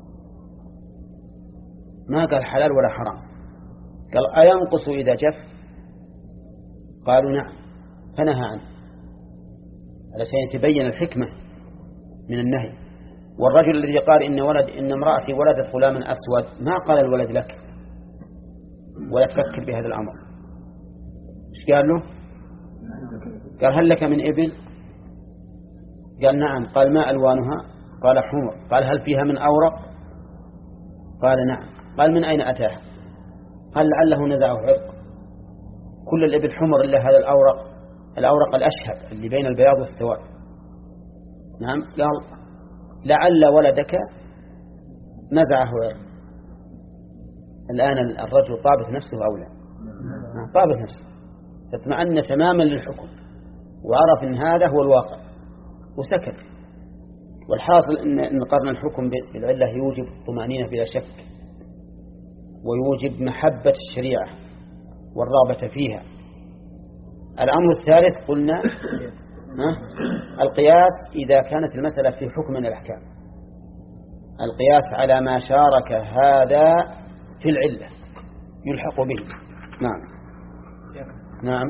A: ما قال حلال ولا حرام، قال أينقص إذا جف؟ قالوا نعم، فنهى عنه علشان يتبين الحكمة من النهي. والرجل الذي قال إن ولد إن امرأتي ولدت غلاما أسود ما قال الولد لك ولا تفكر بهذا الأمر. إيش قال له؟ قال هل لك من إبل؟ قال نعم. قال ما ألوانها؟ قال حمر. قال هل فيها من أورق؟ قال نعم. قال من أين أتاها؟ قال لعله نزعه عرق. كل الإبل حمر إلا هذا الأورق الأورق الأشهب اللي بين البياض والسواد. نعم. قال لعل ولدك نزعه عرق. الآن الرجل طابت نفسه أو لا؟ طابت نفسه، تطمئن تماما للحكم وعرف أن هذا هو الواقع وسكت. والحاصل أن قرن الحكم بالعلة يوجب الطمأنينة بلا شك. ويوجب محبة الشريعة والرغبة فيها. الأمر الثالث قلنا القياس إذا كانت المسألة في حكم من الأحكام، القياس على ما شارك هذا في العلة يلحق به. نعم نعم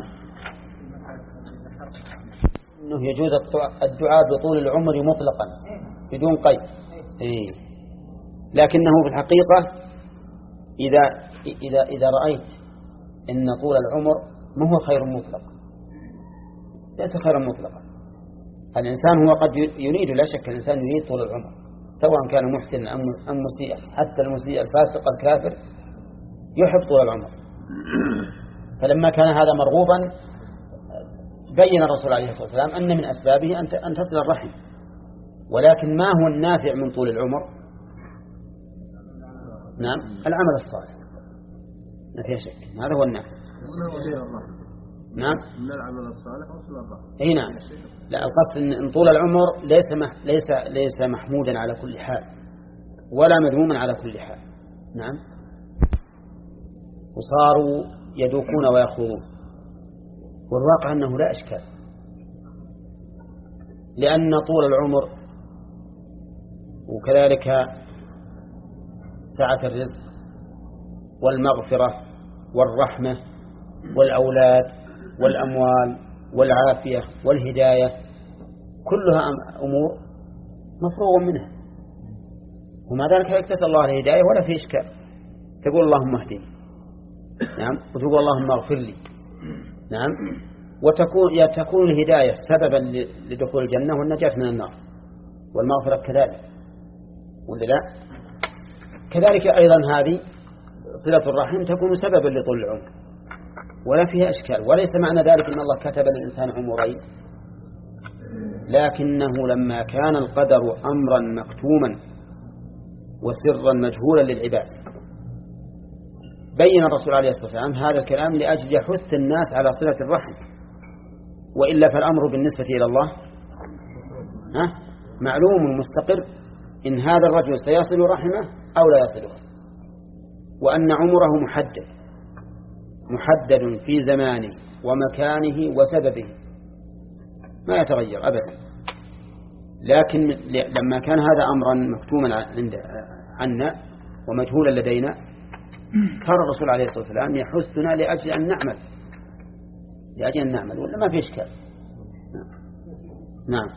A: أنه يجوز الدعاء بطول العمر مطلقا بدون قيد، إيه. لكنه في الحقيقة إذا إذا إذا رأيت أن طول العمر ما هو خير مطلق، ليس خيرا مطلقا. الإنسان هو قد يريد، لا شك الإنسان يريد طول العمر سواء كان محسن أم مسيء، حتى المسيء الفاسق الكافر يحب طول العمر. فلما كان هذا مرغوبا بين الرسول عليه الصلاة والسلام أن من أسبابه أن تصل الرحم. ولكن ما هو النافع من طول العمر؟ نعم العمل الصالح، ما فيها شك، هذا هو النافع. نعم
C: من العمل الصالح وصل الرحم.
A: اي نعم. لا القصد ان طول العمر ليس مح ليس ليس محمودا على كل حال ولا مذموما على كل حال. نعم. وصاروا يدوكون ويخوضون، والواقع انه لا اشكال، لان طول العمر وكذلك سعة الرزق والمغفرة والرحمة والأولاد والأموال والعافية والهداية كلها أمور مفروغ منها، وما ذلك يكتسى الله الهداية ولا في إشكال. تقول اللهم اهدني، نعم، وتقول اللهم اغفر لي، نعم، وتكون تكون الهداية سببا لدخول الجنة والنجاة من النار، والمغفرة كذلك، ولا لا؟ كذلك أيضا هذه صلة الرحم تكون سببا لطول العمر ولا فيها إشكال. وليس معنى ذلك أن الله كتب للإنسان عمرين، لكنه لما كان القدر أمرا مكتوما وسرا مجهولا للعباد بين الرسول عليه الصلاة والسلام هذا الكلام لأجل يحث الناس على صلة الرحم، وإلا فالأمر بالنسبة إلى الله ها معلوم مستقر، إن هذا الرجل سيصل رحمه أو لا يصلها، وأن عمره محدد محدد في زمانه ومكانه وسببه ما يتغير أبدا. لكن لما كان هذا أمرا مكتوما عند عنا ومجهولا لدينا صار الرسول عليه الصلاة والسلام يحثنا لأجل أن نعمل لأجل أن نعمل ولا ما في إشكال. نعم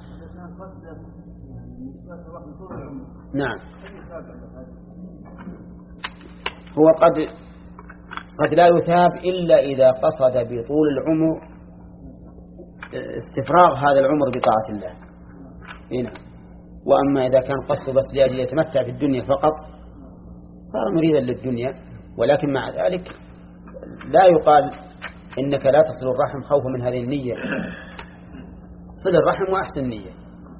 A: نعم. هو قد قد لا يثاب إلا إذا قصد بطول العمر استفراغ هذا العمر بطاعة الله. هنا. وأما إذا كان قصده بس لأجل يتمتع في الدنيا فقط صار مريدا للدنيا، ولكن مع ذلك لا يقال إنك لا تصل الرحم خوفا من هذه النية، صل الرحم وأحسن نية.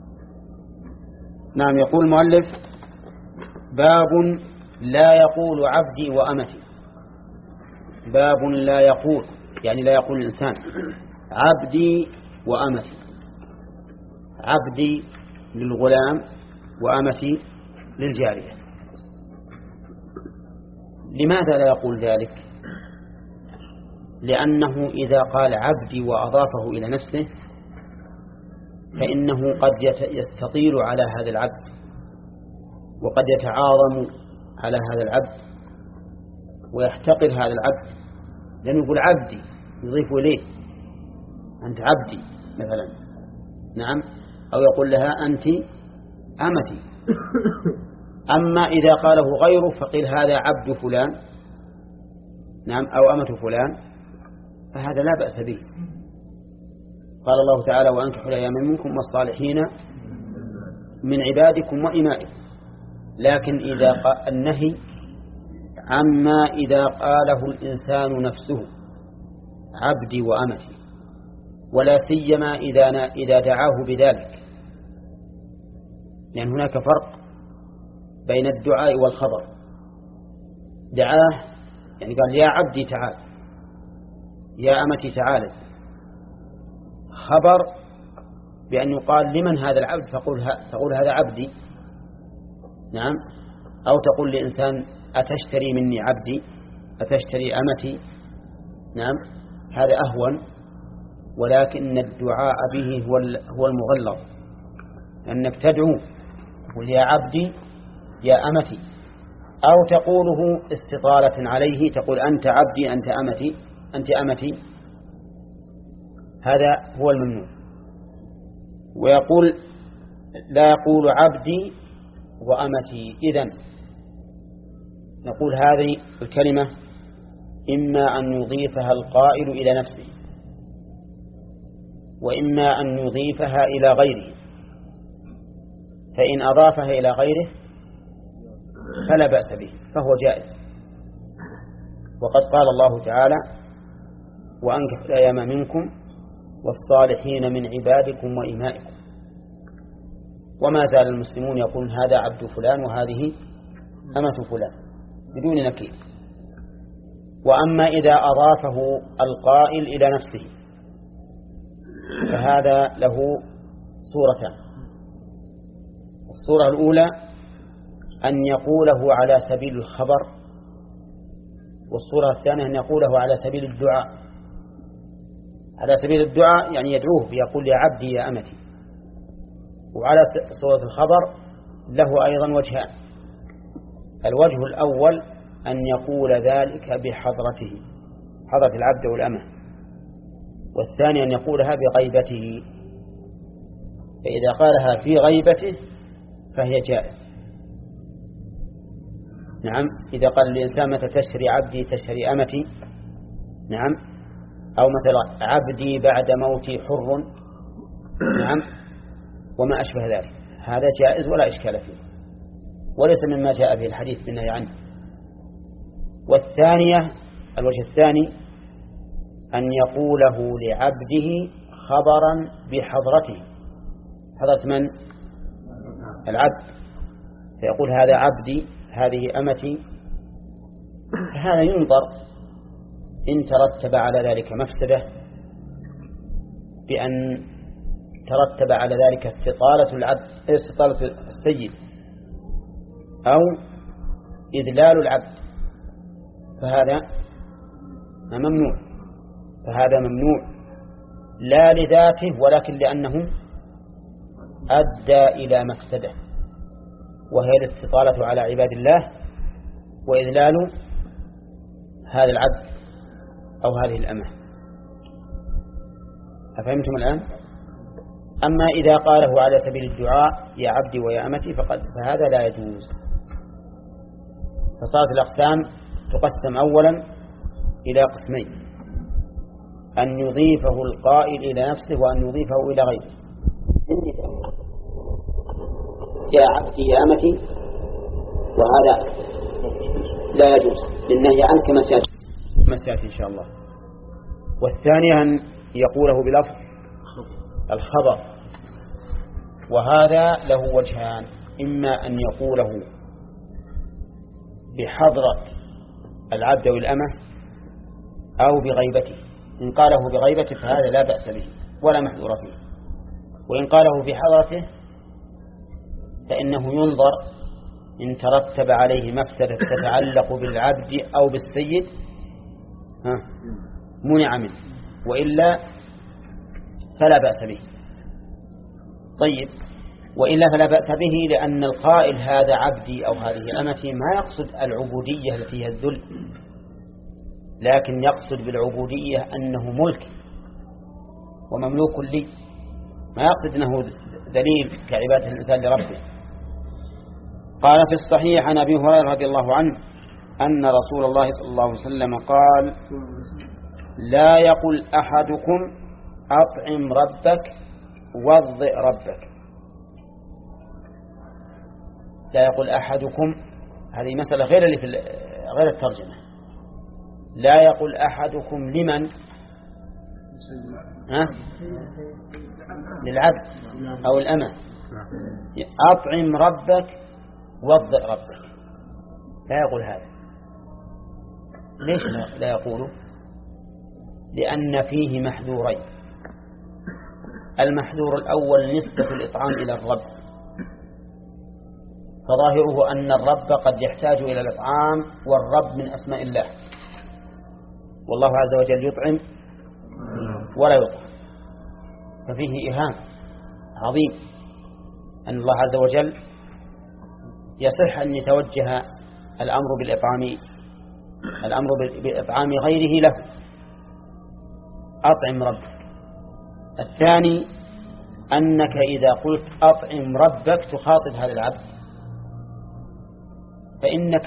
A: نعم. يقول المؤلف باب لا يقول عبدي وأمتي. باب لا يقول يعني لا يقول الإنسان عبدي وأمتي، عبدي للغلام وأمتي للجارية. لماذا لا يقول ذلك؟ لأنه إذا قال عبدي وأضافه إلى نفسه فإنه قد يستطيل على هذا العبد وقد يتعاظم على هذا العبد ويحتقر هذا العبد، لأنه يقول عبدي يضيف إليه أنت عبدي مثلا، نعم، أو يقول لها أنت أمتي. أما إذا قاله غيره فقيل هذا عبد فلان، نعم، أو أمة فلان، فهذا لا بأس به. قال الله تعالى وأنكحوا الأيام منكم والصالحين من عبادكم وإمائكم. لكن إذا قال النهي عما إذا قاله الإنسان نفسه عبدي وأمتي، ولا سيما إذا إذا دعاه بذلك، لأن هناك فرق بين الدعاء والخبر. دعاه يعني قال يا عبدي تعال، يا أمتي تعال. خبر بأن يقال لمن هذا العبد، فقول تقول هذا عبدي، نعم، أو تقول لإنسان أتشتري مني عبدي، أتشتري أمتي، نعم هذا أهون، ولكن الدعاء به هو المغلظ، أنك تدعو تقول يا عبدي يا أمتي، أو تقوله استطالة عليه، تقول أنت عبدي أنت أمتي أنت أمتي، هذا هو الممنوع. ويقول لا يقول عبدي وأمتي، إذن نقول هذه الكلمة إما أن يضيفها القائل إلى نفسه، وإما أن يضيفها إلى غيره، فإن أضافها إلى غيره فلا بأس به، فهو جائز. وقد قال الله تعالى وأنكحوا الأيام منكم والصالحين من عبادكم وإمائكم، وما زال المسلمون يقولون هذا عبد فلان وهذه أمة فلان بدون نكير. وأما إذا أضافه القائل إلى نفسه فهذا له صورتان. الصورة الأولى أن يقوله على سبيل الخبر، والصورة الثانية أن يقوله على سبيل الدعاء. على سبيل الدعاء يعني يدعوه بيقول يا عبدي يا أمتي، وعلى صورة الخبر له أيضا وجهان. الوجه الأول أن يقول ذلك بحضرته، حضرة العبد والأمة، والثاني أن يقولها بغيبته، فإذا قالها في غيبته فهي جائز. نعم إذا قال الإنسان متى تشتري عبدي تشتري أمتي، نعم، أو مثلا عبدي بعد موتي حر، نعم، وما أشبه ذلك، هذا جائز ولا إشكال فيه، وليس مما جاء به الحديث بالنهي عنه. والثانية الوجه الثاني أن يقوله لعبده خبرا بحضرته، حضرة من؟ العبد، فيقول هذا عبدي هذه أمتي، هذا ينظر إن ترتب على ذلك مفسدة بأن ترتب على ذلك استطالة العبد استطالة السيد أو إذلال العبد، فهذا ممنوع، فهذا ممنوع لا لذاته ولكن لأنه أدى إلى مفسدة، وهي الاستطالة على عباد الله وإذلال هذا العبد أو هذه الأمة. أفهمتم الآن؟ أما إذا قاله على سبيل الدعاء يا عبدي ويا أمتي فقد فهذا لا يجوز. فصارت الأقسام تقسم أولا إلى قسمين: أن يضيفه القائل إلى نفسه وأن يضيفه إلى غيره. يا عبدي يا أمتي، وهذا لا يجوز للنهي عنه كما سيأتي إن شاء الله. والثاني أن يقوله بلفظ الخبر، وهذا له وجهان: إما أن يقوله بحضرة العبد والأمة أو بغيبته. إن قاله بغيبته فهذا لا بأس به ولا محذور فيه، وإن قاله في حضرته فإنه ينظر إن ترتب عليه مفسدة تتعلق بالعبد أو بالسيد منع منه، وإلا فلا بأس به. طيب، وإلا فلا بأس به لأن القائل هذا عبدي أو هذه أمتي ما يقصد العبودية التي فيها الذل، لكن يقصد بالعبودية أنه ملك ومملوك لي، ما يقصد أنه دليل كعبادة الإنسان لربه. قال في الصحيح عن أبي هريرة رضي الله عنه أن رسول الله صلى الله عليه وسلم قال: لا يقل أحدكم أطعم ربك وضئ ربك. لا يقول أحدكم، هذه مسألة غير اللي في غير الترجمة. لا يقول أحدكم لمن؟ ها؟ للعبد أو الأمة. أطعم ربك وضئ ربك، لا يقول هذا. ليش لا يقوله؟ لأن فيه محذورين: المحذور الأول نسبة الإطعام إلى الرب، فظاهره أن الرب قد يحتاج إلى الإطعام، والرب من أسماء الله، والله عز وجل يطعم ولا يطعم، ففيه إهانة عظيم أن الله عز وجل يصح أن يتوجه الأمر بالإطعام الأمر بإطعام غيره له. أطعم ربك. الثاني أنك إذا قلت أطعم ربك تخاطب هذا العبد، فإنك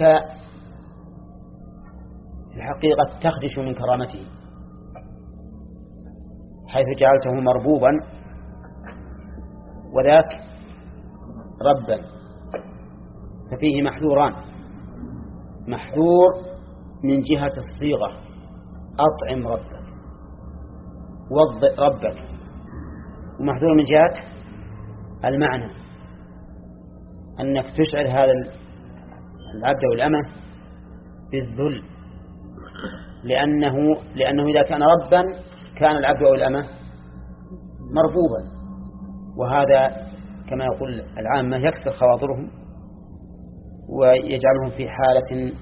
A: في الحقيقة تخدش من كرامته حيث جعلته مربوبا وذاك ربا، ففيه محذوران: محذور من جهة الصيغة أطعم ربك وضئ ربك، ومحذور من جهة المعنى أنك تشعر هذا العبد والأمة بالذل، لأنه, لأنه إذا كان ربا كان العبد أو الأمة مربوبا، وهذا كما يقول العامة يكسر خواطرهم ويجعلهم في حالة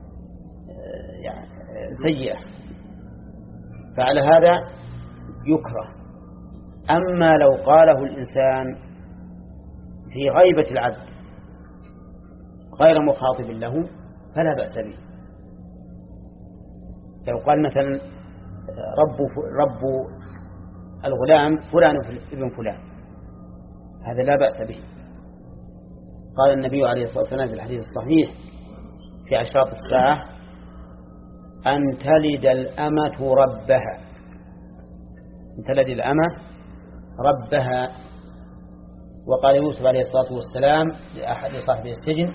A: سيئة، فعلى هذا يكره. أما لو قاله الإنسان في غيبة العبد غير مخاطب له فلا بأس به. لو قال مثلا رب, رب الغلام فلان ابن فلان، هذا لا بأس به. قال النبي عليه الصلاة والسلام في الحديث الصحيح في أشراط الساعة: أن تلد الأمة ربها، أن تلد الأمة ربها. وقال يوسف عليه الصلاة والسلام لأحد صاحبه السجن: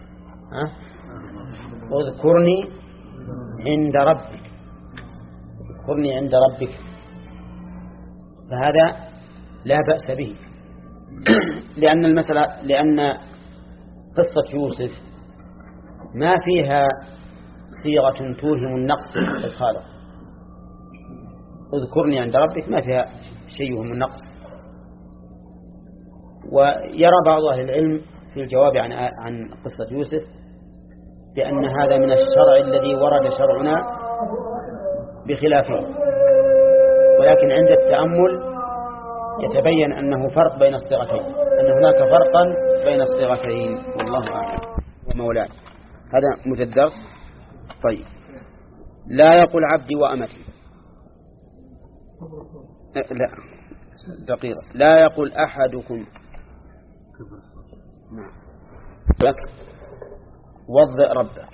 A: اذكرني عند ربك، اذكرني عند ربك. فهذا لا بأس به، لأن المسألة لأن قصة يوسف ما فيها صيغة توهم النقص في الخالق. اذكرني عند ربك ما فيها شيء يوهم النقص. ويرى بعض أهل العلم في الجواب عن عن قصة يوسف بأن هذا من الشرع الذي ورد شرعنا بخلافه، ولكن عند التأمل يتبين أنه فرق بين الصيغتين، أن هناك فرقا بين الصيغتين، والله أعلم ومولاي. هذا مدى الدرس. طيب، لا يقول عبدي وأمتي، لا دقيقة، لا يقول أحدكم لك وضئ ربك.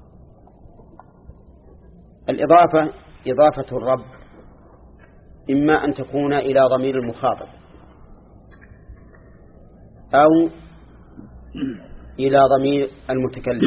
A: الإضافة إضافة الرب إما أن تكون إلى ضمير المخاطب أو إلى ضمير المتكلم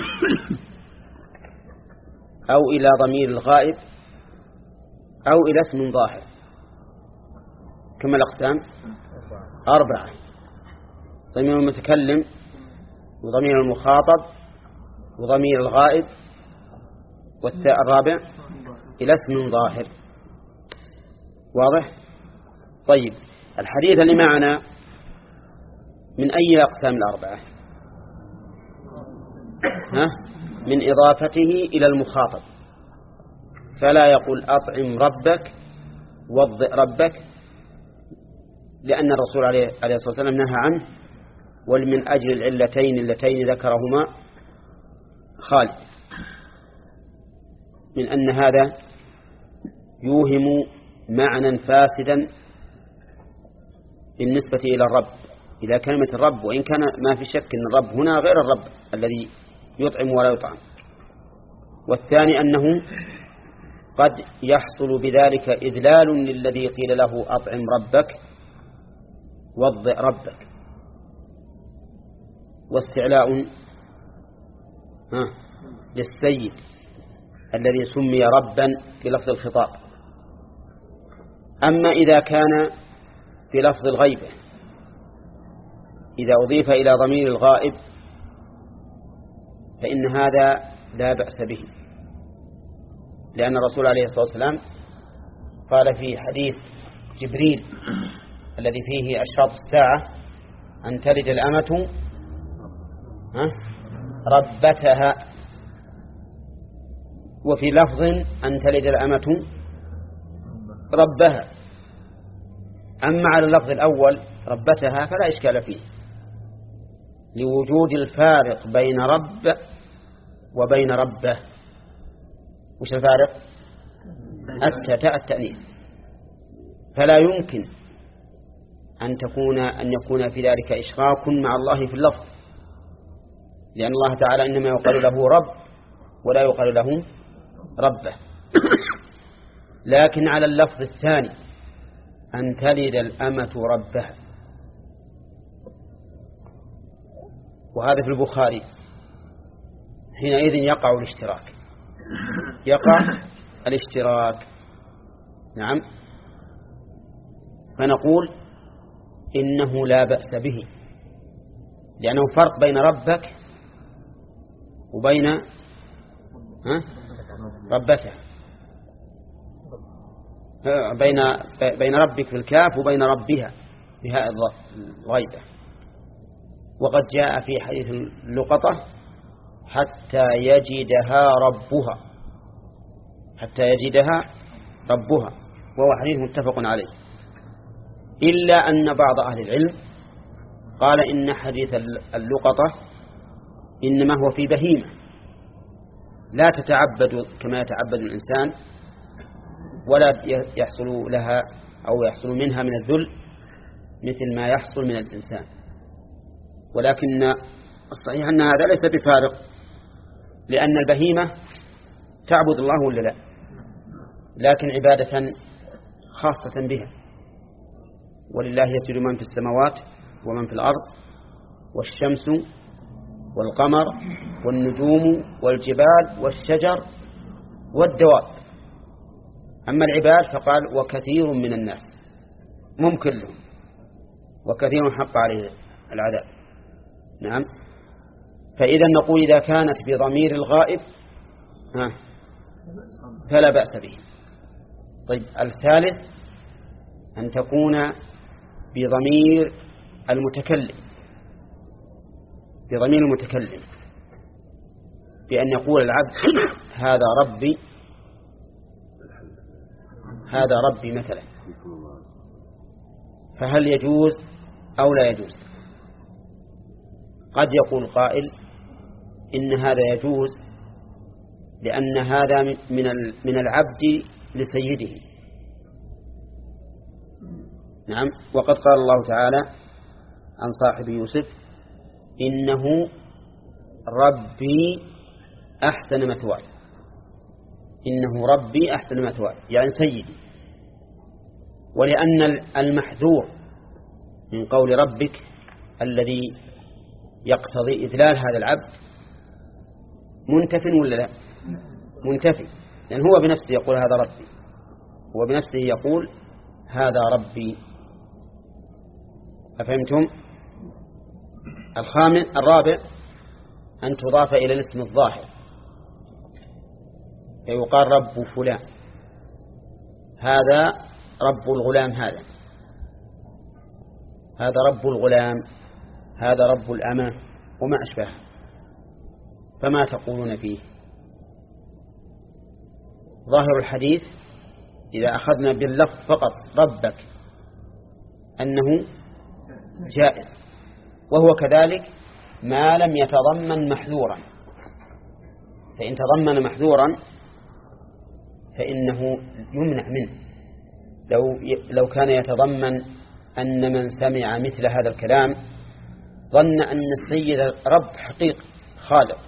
A: أو إلى ضمير الغائب أو إلى اسم ظاهر. كما الأقسام أربعة: ضمير المتكلم وضمير المخاطب وضمير الغائب، والتاء الرابع إلى اسم ظاهر. واضح؟ طيب، الحديث اللي معنا من أي أقسام الأربعة؟ ها؟ من إضافته إلى المخاطب، فلا يقول أطعم ربك وضئ ربك، لأن الرسول عليه الصلاة والسلام نهى عنه، ومن أجل العلتين اللتين ذكرهما خالد، من أن هذا يوهم معنى فاسدا بالنسبة إلى الرب، إلى كلمة الرب، وإن كان ما في شك أن الرب هنا غير الرب الذي يطعم ولا يطعم. والثاني أنه قد يحصل بذلك إذلال للذي قيل له أطعم ربك وضئ ربك، واستعلاء للسيد الذي سمي ربا في لفظ الخطاب. أما إذا كان في لفظ الغيبة، إذا أضيف إلى ضمير الغائب فإن هذا لا بأس به، لأن الرسول عليه الصلاة والسلام قال في حديث جبريل الذي فيه أشراط الساعة: أن تلد الأمة ها؟ ربتها. وفي لفظ أن تلد الأمة ربها. أما على اللفظ الأول ربتها فلا إشكال فيه لوجود الفارق بين رب وبين ربه. وش الفارق؟ التاء التأنيث، فلا يمكن أن تكون أن يكون في ذلك إشراك مع الله في اللفظ، لأن الله تعالى إنما يقال له رب ولا يقال له ربه. لكن على اللفظ الثاني أن تلد الأمة ربها، وهذا في البخاري، حينئذ يقع الاشتراك، يقع الاشتراك. نعم. فنقول إنه لا بأس به، لأنه فرق بين ربك وبين ها ربته، بين بين ربك في الكاف وبين ربها بهاء الغيبة. وقد جاء في حديث اللقطة حتى يجدها ربها، حتى يجدها ربها، وهو حديث متفق عليه. إلا أن بعض أهل العلم قال إن حديث اللقطة إنما هو في بهيمة لا تتعبد كما يتعبد الإنسان، ولا يحصل لها أو يحصل منها من الذل مثل ما يحصل من الإنسان. ولكن الصحيح أن هذا ليس بفارق، لأن البهيمة تعبد الله ولا لا، لكن عبادة خاصة بها. ولله يسجد من في السماوات ومن في الأرض والشمس والقمر والنجوم والجبال والشجر والدواب. أما العباد فقال وكثير من الناس، ممكن لهم، وكثير حق عليه العذاب. نعم. فإذا نقول إذا كانت بضمير الغائب ها فلا بأس به. طيب الثالث أن تكون بضمير المتكلم، بضمير المتكلم، بأن يقول العبد هذا ربي، هذا ربي مثلا، فهل يجوز أو لا يجوز؟ قد يقول قائل إن هذا يجوز لأن هذا من من العبد لسيده. نعم. وقد قال الله تعالى عن صاحب يوسف إنه ربي أحسن مثواي، إنه ربي أحسن مثواي يعني سيدي. ولأن المحذور من قول ربك الذي يقتضي إذلال هذا العبد منتف ولا لا؟ منتفي، لأن هو بنفسه يقول هذا ربي، هو بنفسه يقول هذا ربي. أفهمتم؟ الخامس الرابع أن تضاف إلى الاسم الظاهر، فيقال رب فلان، هذا رب الغلام، هذا هذا رب الغلام، هذا رب الأمة وما أشبه. فما تقولون فيه؟ ظاهر الحديث إذا أخذنا باللفظ فقط ربك أنه جائز، وهو كذلك ما لم يتضمن محذورا، فإن تضمن محذورا فإنه يمنع منه. لو لو كان يتضمن أن من سمع مثل هذا الكلام ظن أن السيد رب حقيقي خالق،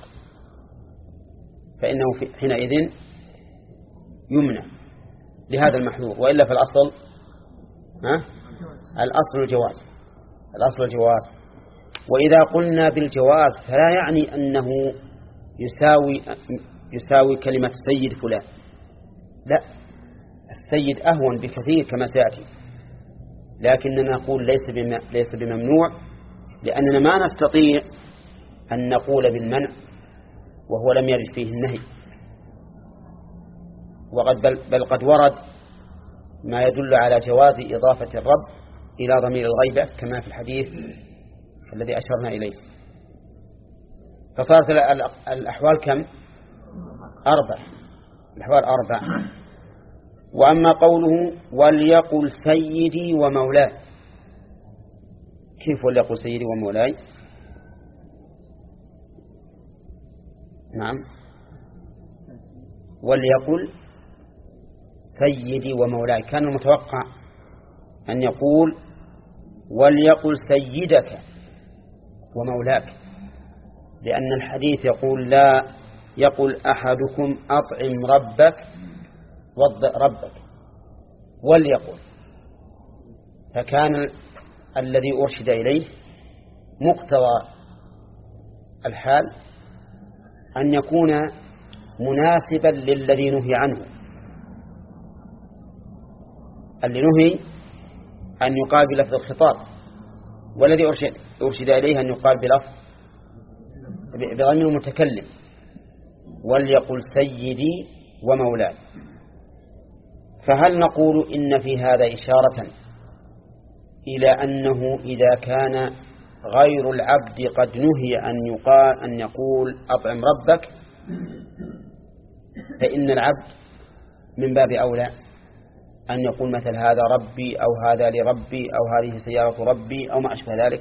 A: فإنه حينئذ يمنع لهذا المحذور. وإلا في الأصل ها؟ الأصل الجواز، الأصل الجواز. وإذا قلنا بالجواز فلا يعني أنه يساوي يساوي كلمة سيد فلان، لا، السيد أهون بكثير كما سيأتي، لكننا نقول ليس ليس بممنوع، لأننا ما نستطيع أن نقول بالمنع وهو لم يرد فيه النهي. وقد بل, بل قد ورد ما يدل على جواز إضافة الرب إلى ضمير الغيبة كما في الحديث الذي أشرنا إليه. فصارت الأحوال كم؟ أربع. الأحوال أربع. وأما قوله وليقل سيدي ومولاي، كيف وليقل سيدي ومولاي؟ نعم، وليقل سيدي ومولاي، كان المتوقع أن يقول وليقل سيدك ومولاك، لأن الحديث يقول لا يقول أحدكم أطعم ربك وضئ ربك، وليقل، فكان الذي أرشد إليه مقتضى الحال أن يكون مناسبا للذي نهي عنه. اللي نهي أن يقال بلفظ الخطاب، والذي أرشد, أرشد إليه أن يقال بلفظ بضمير المتكلم، وليقل سيدي ومولاي. فهل نقول إن في هذا إشارة إلى أنه إذا كان غير العبد قد نهي أن يقال أن يقول أطعم ربك، فإن العبد من باب أولى أن يقول مثل هذا ربي أو هذا لربي أو هذه سيارة ربي أو ما أشبه ذلك؟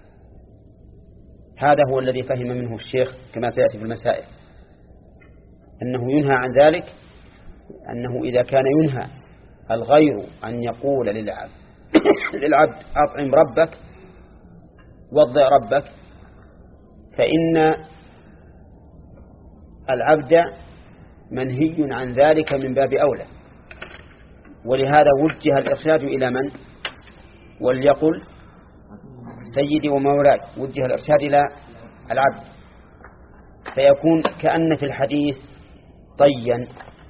A: هذا هو الذي فهم منه الشيخ كما سيأتي في المسائل، أنه ينهى عن ذلك، أنه إذا كان ينهى الغير أن يقول للعبد للعبد أطعم ربك وضع ربك، فإن العبد منهي عن ذلك من باب أولى. ولهذا وجه الإرشاد إلى من؟ وليقل سيدي ومولاي، وجه الإرشاد إلى العبد، فيكون كأن في الحديث طيا،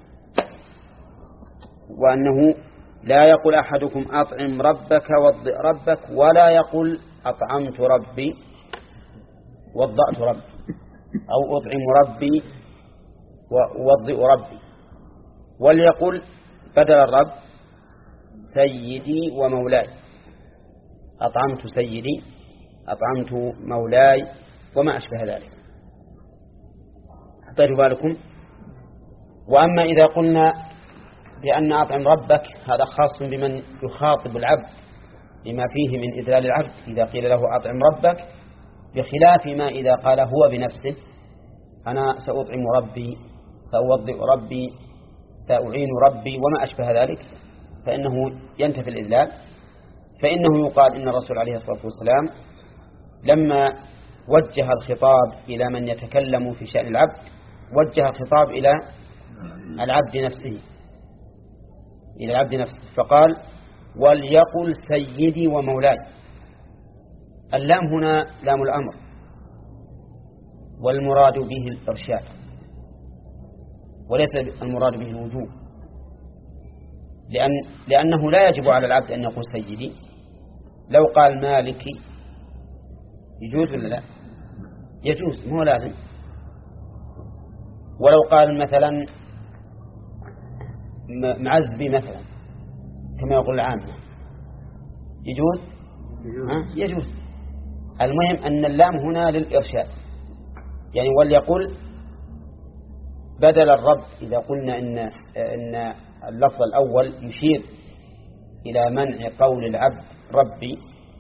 A: وأنه لا يقول أحدكم أطعم ربك وضئ ربك، ولا يقول أطعمت ربي وضأت ربي أو أطعم ربي ووضئ ربي، وليقل بدل الرب سيدي ومولاي، أطعمت سيدي أطعمت مولاي وما أشبه ذلك. حطيتوا بالكم؟ وأما إذا قلنا بأن أطعم ربك هذا خاص بمن يخاطب العبد لما فيه من إذلال العبد إذا قيل له أطعم ربك، بخلاف ما إذا قال هو بنفسه أنا سأطعم ربي سأوضئ ربي سأعين ربي وما أشبه ذلك، فإنه ينتفي الإذلال. فإنه يقال إن الرسول عليه الصلاة والسلام لما وجه الخطاب إلى من يتكلم في شأن العبد وجه الخطاب إلى العبد نفسه إلى العبد نفسه فقال وليقل سيدي ومولاي. اللام هنا لام الأمر، والمراد به الإرشاد وليس المراد به الوجوب، لأن لأنه لا يجب على العبد أن يقول سيدي. لو قال مالكي يجوز ولا لا؟ يجوز، مو لازم. ولو قال مثلا معزبي مثلا كما يقول العامة يجوز؟ ها؟ يجوز. المهم أن اللام هنا للإرشاد، يعني وليقل بدل الرب. إذا قلنا إن, إن اللفظ الأول يشير إلى منع قول العبد ربي،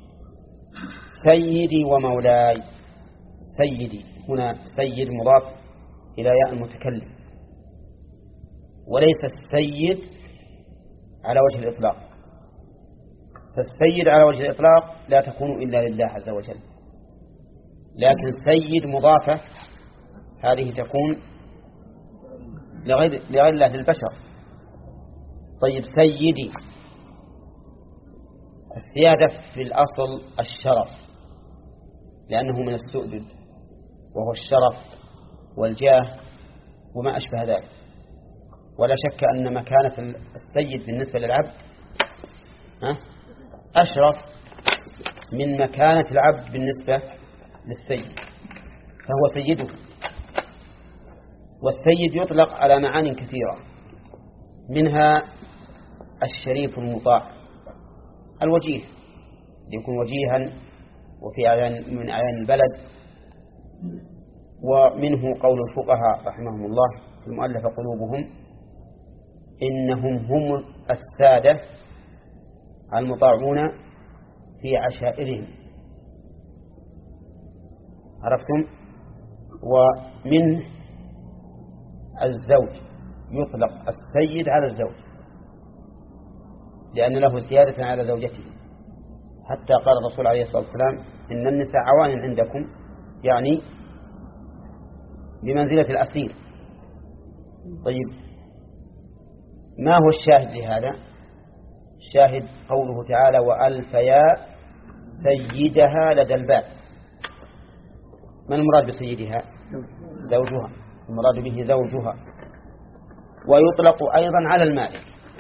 A: سيدي ومولاي. سيدي هنا سيد مضاف إلى ياء المتكلم، وليس السيد على وجه الإطلاق. فالسيد على وجه الإطلاق لا تكون إلا لله عز وجل، لكن سيد مضافة هذه تكون لغير, لغير الله للبشر. طيب سيدي، السيادة في الأصل الشرف، لأنه من السؤدد وهو الشرف والجاه وما أشبه ذلك. ولا شك أن مكانة السيد بالنسبة للعبد أشرف من مكانة العبد بالنسبة للسيد، فهو سيده. والسيد يطلق على معاني كثيرة، منها الشريف المطاع، الوجيه يكون وجيها وفي أعيان من أعيان البلد، ومنه قول الفقهاء رحمهم الله في المؤلف قلوبهم: إنهم هم السادة المطاعون في عشائرهم. عرفتم؟ ومنه الزوج، يطلق السيد على الزوج لأن له سيادة على زوجته، حتى قال الرسول عليه الصلاة والسلام: إن النساء عوان عندكم، يعني بمنزلة الأسير. طيب، ما هو الشاهد لهذا؟ الشاهد قوله تعالى: وألفيا سيدها لدى الباب. من المراد بسيدها؟ زوجها، المراد به زوجها. ويطلق أيضا على المالك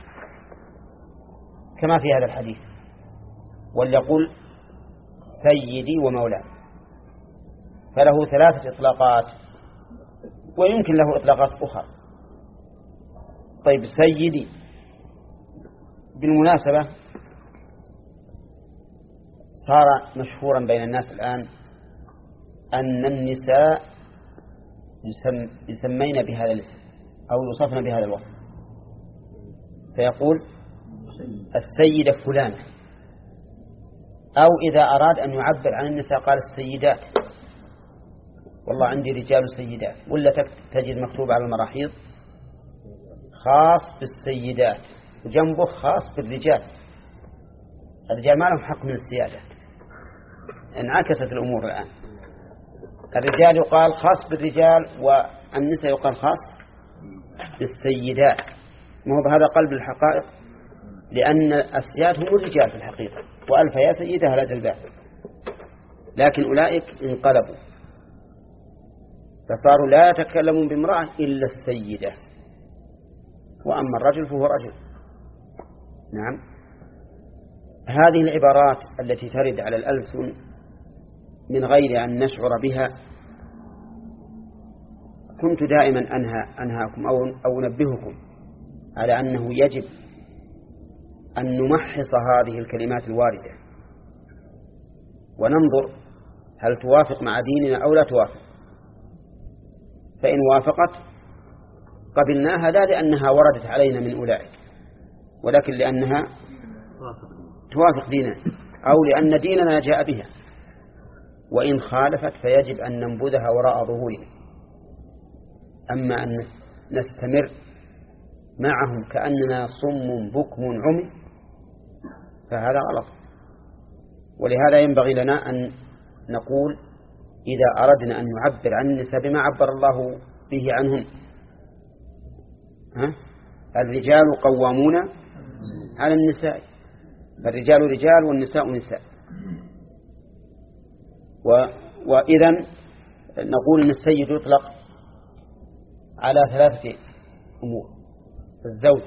A: كما في هذا الحديث: وليقول سيدي ومولاي. فله ثلاثة إطلاقات، ويمكن له إطلاقات أخرى. طيب، سيدي بالمناسبة صار مشهورا بين الناس الآن أن النساء يسم يسمين بهذا الاسم أو يوصفن بهذا الوصف، فيقول السيدة فلانة، أو إذا أراد أن يعبر عن النساء قال السيدات، والله عندي رجال سيدات. ولا تجد مكتوب على المراحيض خاص بالسيدات وجنبه خاص بالرجال. الرجال ما لهم حق من السيادة، انعكست الأمور الآن. الرجال يقال خاص بالرجال والنساء يقال خاص بالسيدات. ما هو بهذا قلب الحقائق، لأن السياد هم الرجال في الحقيقة، وألف يا سيدها لدى الباب. لكن أولئك انقلبوا فصاروا لا يتكلمون بامرأة إلا السيدة، وأما الرجل فهو رجل. نعم، هذه العبارات التي ترد على الألسن من غير أن نشعر بها كنت دائما أنهى أنهاكم أو أو أنبهكم على أنه يجب أن نمحص هذه الكلمات الواردة وننظر هل توافق مع ديننا أو لا توافق. فإن وافقت قبلناها، لا لأنها وردت علينا من أولئك، ولكن لأنها توافق ديننا أو لأن ديننا جاء بها. وإن خالفت فيجب أن ننبذها وراء ظهورنا. أما أن نستمر معهم كأننا صم بكم عمي فهذا غلط. ولهذا ينبغي لنا أن نقول إذا أردنا أن نعبر عن النساء بما عبر الله به عنهم: ها؟ الرجال قوامون على النساء، فالرجال رجال والنساء نساء. وإذا نقول أن السيد يطلق على ثلاثة أمور: الزوج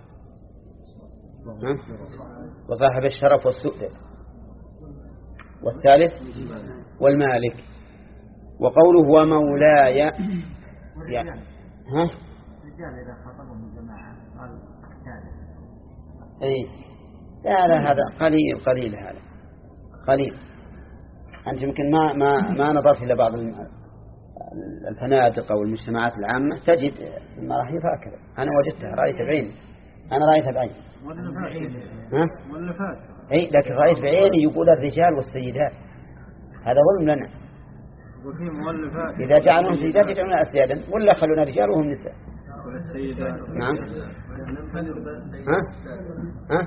A: وصاحب الشرف والسؤدد، والثالث والمالك. وقوله ومولاي يعني ها
B: الرجال إذا خطبهم الجماعة قال الثالث.
A: أي لا لا، هذا قليل قليل، هذا قليل. أنت يمكن ما ما ما نظرت إلى بعض الفنادق أو المجتمعات العامة تجد المراحيض هكذا. أنا وجدتها، رأيت بعيني، أنا رأيتها بعيني. ها؟ أي لكن رأيت بعيني يقول الرجال والسيدات، هذا ظلم لنا. إذا جعلهم سيدات يجعلون أسيادا، ولا خلونا رجال وهم نساء. نعم. ها؟ ها؟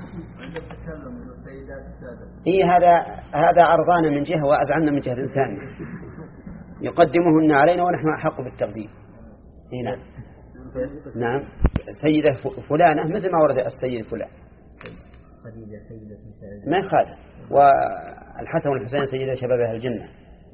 A: إيه، هذا هذا عرضانا من جهة وأزعلنا من جهة ثانية، يقدمهن علينا ونحن أحق بالتقديم. إيه نعم. نعم، سيدة فلانة مثل ما ورد السيد فلان ما يخالف، والحسن والحسين سيدة شباب أهل الجنة.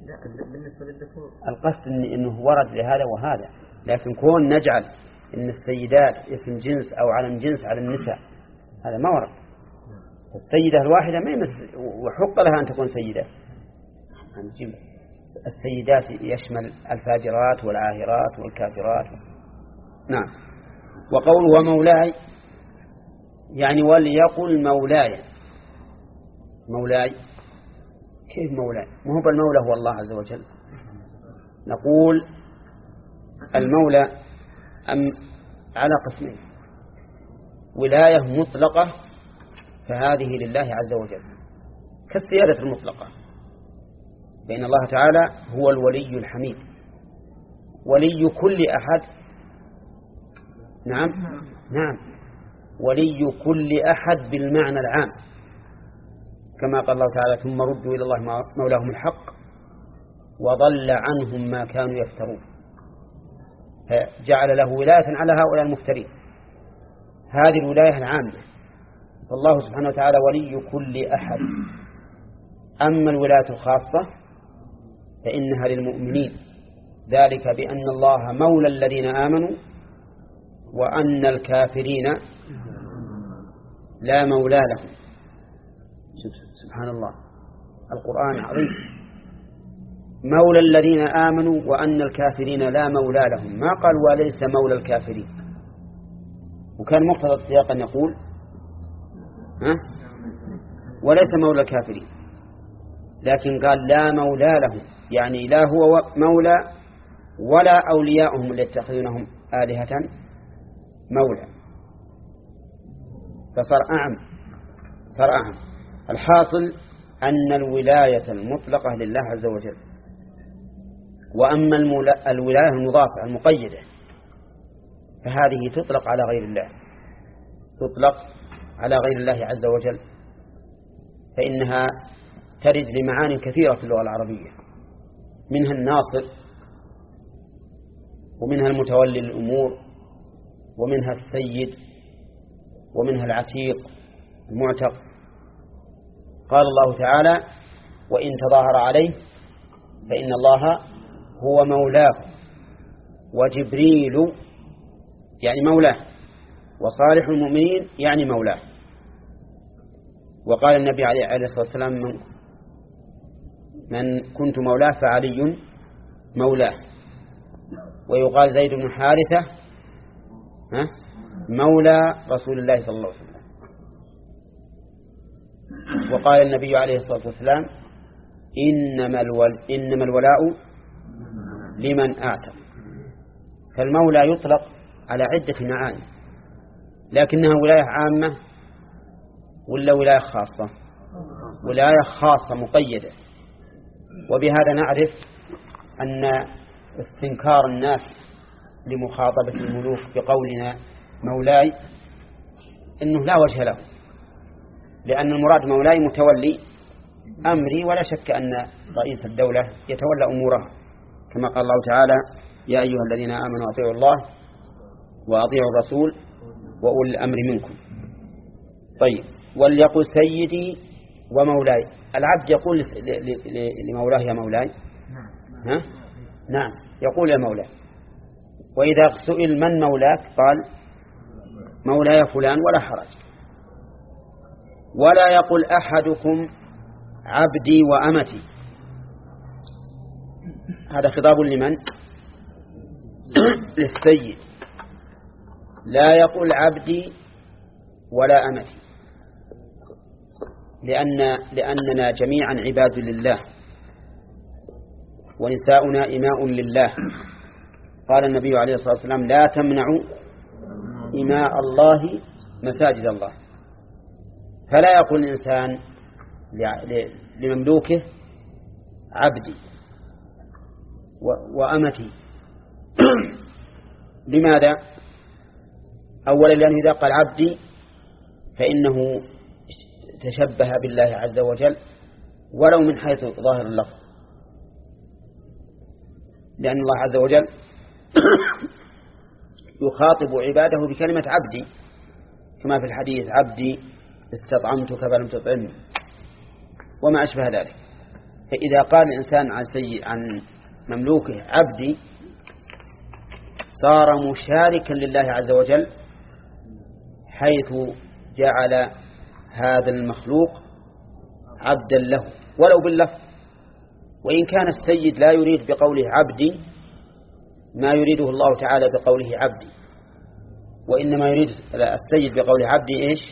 A: القصد إنه ورد لهذا وهذا، لكن كون نجعل إن السيدات اسم جنس أو علم جنس على النساء هذا ما ورد. السيدة الواحدة ما يمس وحق لها أن تكون سيدة. السيدات يشمل الفاجرات والعاهرات والكافرات. نعم. وقول ومولاي يعني وليقل مولاي. مولاي كيف مولاي؟ ما هو بالمولى هو الله عز وجل. نقول المولى أم على قسمين: ولاية مطلقة فهذه لله عز وجل كالسيادة المطلقة، فإن الله تعالى هو الولي الحميد ولي كل أحد. نعم نعم ولي كل أحد بالمعنى العام، كما قال الله تعالى: ثم ردوا إلى الله مولاهم الحق وضل عنهم ما كانوا يفترون. جعل له ولاية على هؤلاء المفترين، هذه الولاية العامة. فالله سبحانه وتعالى ولي كل أحد. أما الولاية الخاصة فإنها للمؤمنين، ذلك بأن الله مولى الذين آمنوا وأن الكافرين لا مولى لهم. سبحان الله، القرآن عظيم. مولى الذين آمنوا وأن الكافرين لا مولى لهم، ما قال وليس مولى الكافرين. وكان مقتضى السياق أن يقول ها وليس مولى الكافرين، لكن قال لا مولى لهم، يعني لا هو مولى ولا أولياءهم اللي يتخذونهم آلهة مولى، فصار أعم صار أعم. الحاصل أن الولاية المطلقة لله عز وجل. وأما الولاية المضافة المقيدة فهذه تطلق على غير الله، تطلق على غير الله عز وجل، فإنها ترد لمعاني كثيرة في اللغة العربية، منها الناصر، ومنها المتولي للأمور، ومنها السيد، ومنها العتيق المعتق. قال الله تعالى: وإن تظاهر عليه فإن الله هو مولاه وجبريل يعني مولاه وصالح المؤمنين يعني مولاه. وقال النبي عليه الصلاة والسلام: من, من كنت مولاه فعلي مولاه. ويقال زيد بن حارثة مولى رسول الله صلى الله عليه وسلم. وقال النبي عليه الصلاة والسلام: إنما, الول إنما الولاء لمن أعتق. فالمولى يطلق على عدة معاني، لكنها ولاية عامة ولا ولاية خاصة؟ ولاية خاصة مقيدة. وبهذا نعرف أن استنكار الناس لمخاطبة الملوك بقولنا مولاي إنه لا وجه له، لأن المراد مولاي متولي أمري، ولا شك أن رئيس الدولة يتولى أمورها، كما قال الله تعالى: يا أيها الذين آمنوا أطيعوا الله وأطيعوا الرسول وأولي الأمر منكم. طيب، وليقل سيدي ومولاي. العبد يقول لمولاه يا مولاي؟ ها؟ نعم، يقول يا مولاي. وإذا سئل من مولاك قال مولاي فلان ولا حرج. ولا يقول أحدكم عبدي وأمتي، هذا خطاب لمن؟ للسيد. لا يقول عبدي ولا أمتي، لأن لأننا جميعا عباد لله ونساؤنا إماء لله. قال النبي عليه الصلاة والسلام: لا تمنعوا إماء الله مساجد الله. فلا يقول الإنسان لمملوكه عبدي وأمتي. لماذا؟ أولا لأنه إذا قال عبدي فإنه تشبه بالله عز وجل ولو من حيث ظاهر اللفظ، لأن الله عز وجل يخاطب عباده بكلمة عبدي، كما في الحديث: عبدي استطعمتك فلم تطعمني، وما أشبه ذلك. فإذا قال الإنسان عن سيء عن مملوكه عبدي صار مشاركا لله عز وجل، حيث جعل هذا المخلوق عبدا له ولو باللفظ. وإن كان السيد لا يريد بقوله عبدي ما يريده الله تعالى بقوله عبدي، وإنما يريد السيد بقوله عبدي إيش؟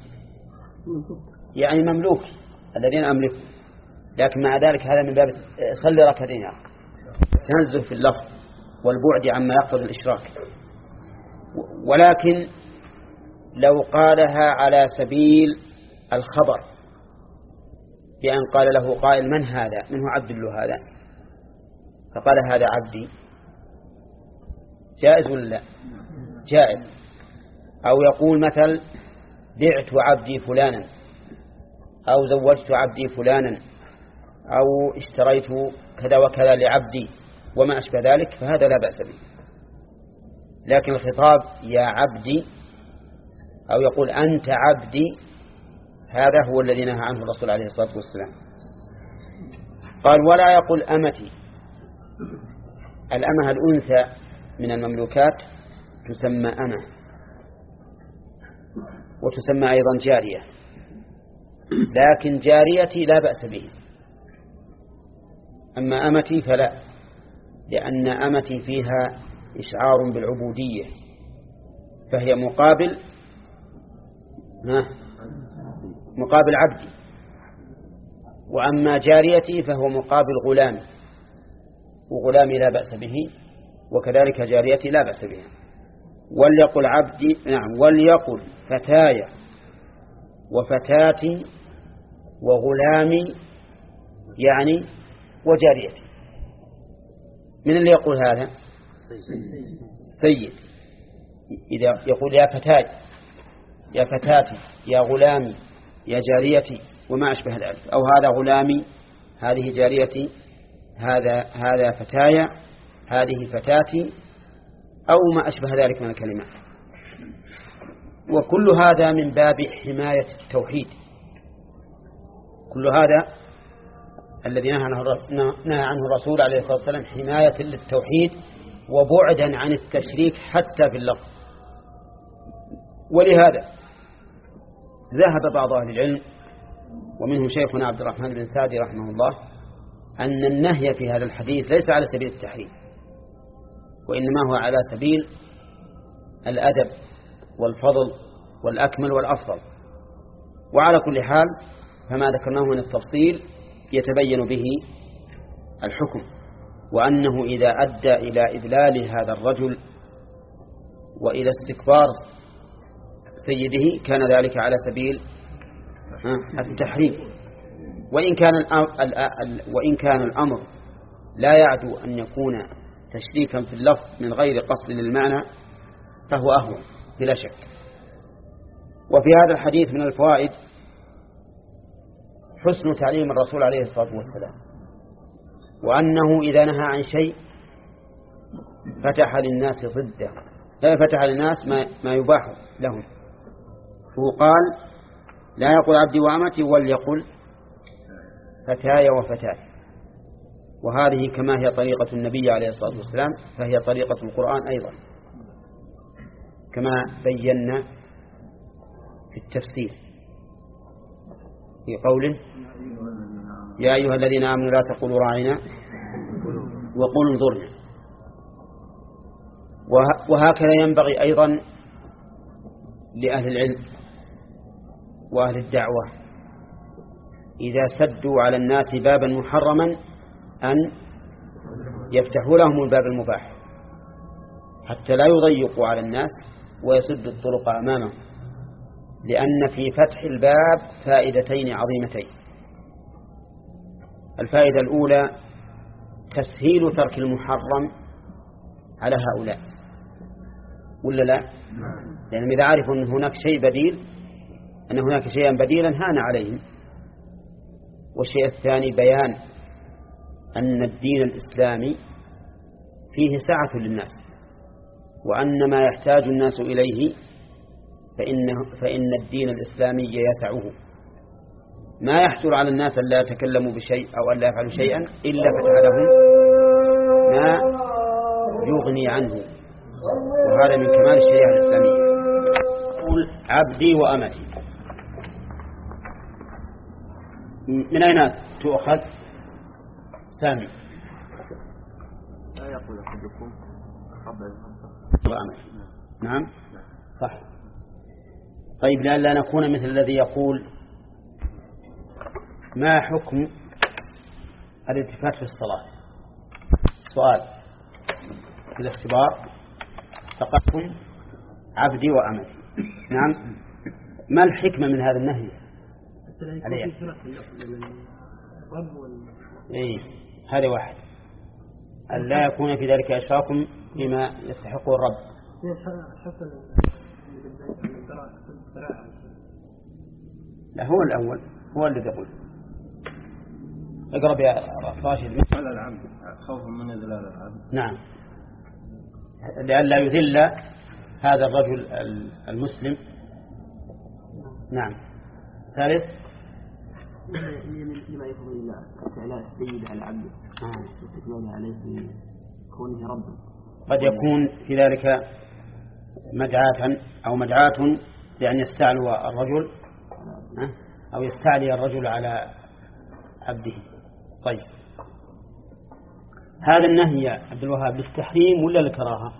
A: يعني مملوك الذين أملكه. لكن مع ذلك هذا من باب صلي ركعتين تنزه في اللفظ، والبعد عما يقتضي الإشراك. ولكن لو قالها على سبيل الخبر بأن قال له قائل من هذا؟ من هو عبد الله هذا؟ فقال هذا عبدي، جائز ولا لا؟ جائز. أو يقول مثل بعت عبدي فلانا، أو زوجت عبدي فلانا، أو اشتريت كذا وكذا لعبدي وما أشبه ذلك، فهذا لا بأس به. لكن الخطاب يا عبدي أو يقول أنت عبدي، هذا هو الذي نهى عنه الرسول عليه الصلاة والسلام. قال ولا يقول أمتي. الأمة الأنثى من المملوكات تسمى أمة، وتسمى أيضا جارية، لكن جاريتي لا بأس به. أما أمتي فلا، لأن أمتي فيها إشعار بالعبودية، فهي مقابل مقابل عبدي. وأما جاريتي فهو مقابل غلامي، وغلامي لا بأس به، وكذلك جاريتي لا بأس بها. وليقل عبدي، نعم، وليقل فتاي وفتاتي وغلامي، يعني وجاريتي. من اللي يقول هذا؟ السيد. إذا يقول يا فتاي، يا فتاتي، يا غلامي، يا جاريتي وما أشبه ذلك، أو هذا غلامي، هذه جاريتي، هذا هذا فتايا، هذه فتاتي، أو ما أشبه ذلك من الكلمات. وكل هذا من باب حماية التوحيد. كل هذا الذي نهى عنه الرسول عليه الصلاة والسلام حماية للتوحيد وبعدا عن التشريك حتى في اللفظ. ولهذا ذهب بعض أهل العلم ومنه شيخنا عبد الرحمن بن سعدي رحمه الله أن النهي في هذا الحديث ليس على سبيل التحريم، وإنما هو على سبيل الأدب والفضل والأكمل والأفضل. وعلى كل حال فما ذكرناه من التفصيل يتبين به الحكم، وأنه إذا أدى إلى إذلال هذا الرجل وإلى استكبار سيده كان ذلك على سبيل التحريم. وإن كان وإن كان الأمر لا يعدو أن يكون تشريكا في اللفظ من غير قصد للمعنى فهو أهون بلا شك. وفي هذا الحديث من الفوائد حسن تعليم الرسول عليه الصلاة والسلام، وأنه إذا نهى عن شيء فتح للناس ضده، لا فتح للناس ما, ما يباح لهم. وقال لا يقول عبدي وأمتي وليقل فتاي وفتاتي. وهذه كما هي طريقة النبي عليه الصلاة والسلام فهي طريقة القرآن أيضا، كما بينا في التفسير في قوله يا أيها الذين آمنوا لا تقولوا راعنا وقولوا انظرنا. وهكذا ينبغي أيضا لأهل العلم وأهل الدعوة إذا سدوا على الناس بابا محرما أن يفتحوا لهم الباب المباح حتى لا يضيقوا على الناس ويسد الطرق أمامهم، لأن في فتح الباب فائدتين عظيمتين. الفائدة الأولى تسهيل ترك المحرم على هؤلاء، ولا لا؟ لأنهم إذا عرفوا أن هناك شيء بديل، أن هناك شيئا بديلا هان عليهم. والشيء الثاني بيان أن الدين الإسلامي فيه سعة للناس، وأن ما يحتاج الناس إليه فإن, فإن الدين الإسلامي يسعه. ما يحجر على الناس أن لا يتكلموا بشيء أو أن لا يفعلوا شيئا إلا فتح لهم ما يغني عنه، وهذا من كمال الشريعة الإسلامية. قل عبدي وأمتي، من أين تؤخذ؟ سامي
C: لا يقول أحدكم
A: وأمتي. نعم صح. طيب لألا نكون مثل الذي يقول ما حكم الالتفات في الصلاة؟ سؤال في الاختبار فقالكم عبدي وأمتي. نعم. ما الحكمة من هذا النهي؟ إيه هذا واحد، أن لا يكون في ذلك إشراك بما يستحق الرب. لا هو الأول هو الذي يقول. اقرب يا راشد.
C: على العبد خوفا من إذلال العبد.
A: نعم، لئلا يذل هذا الرجل المسلم. نعم. ثالث
B: لما يفضل إلى استعلاء السيد على عبده واستكماله عليه في كونه ربا.
A: قد يكون في ذلك مدعاة أو مدعاة لأن يستعلو الرجل أو يستعلي الرجل على عبده. طيب هذا النهي يا عبد الوهاب للتحريم ولا للكراهة؟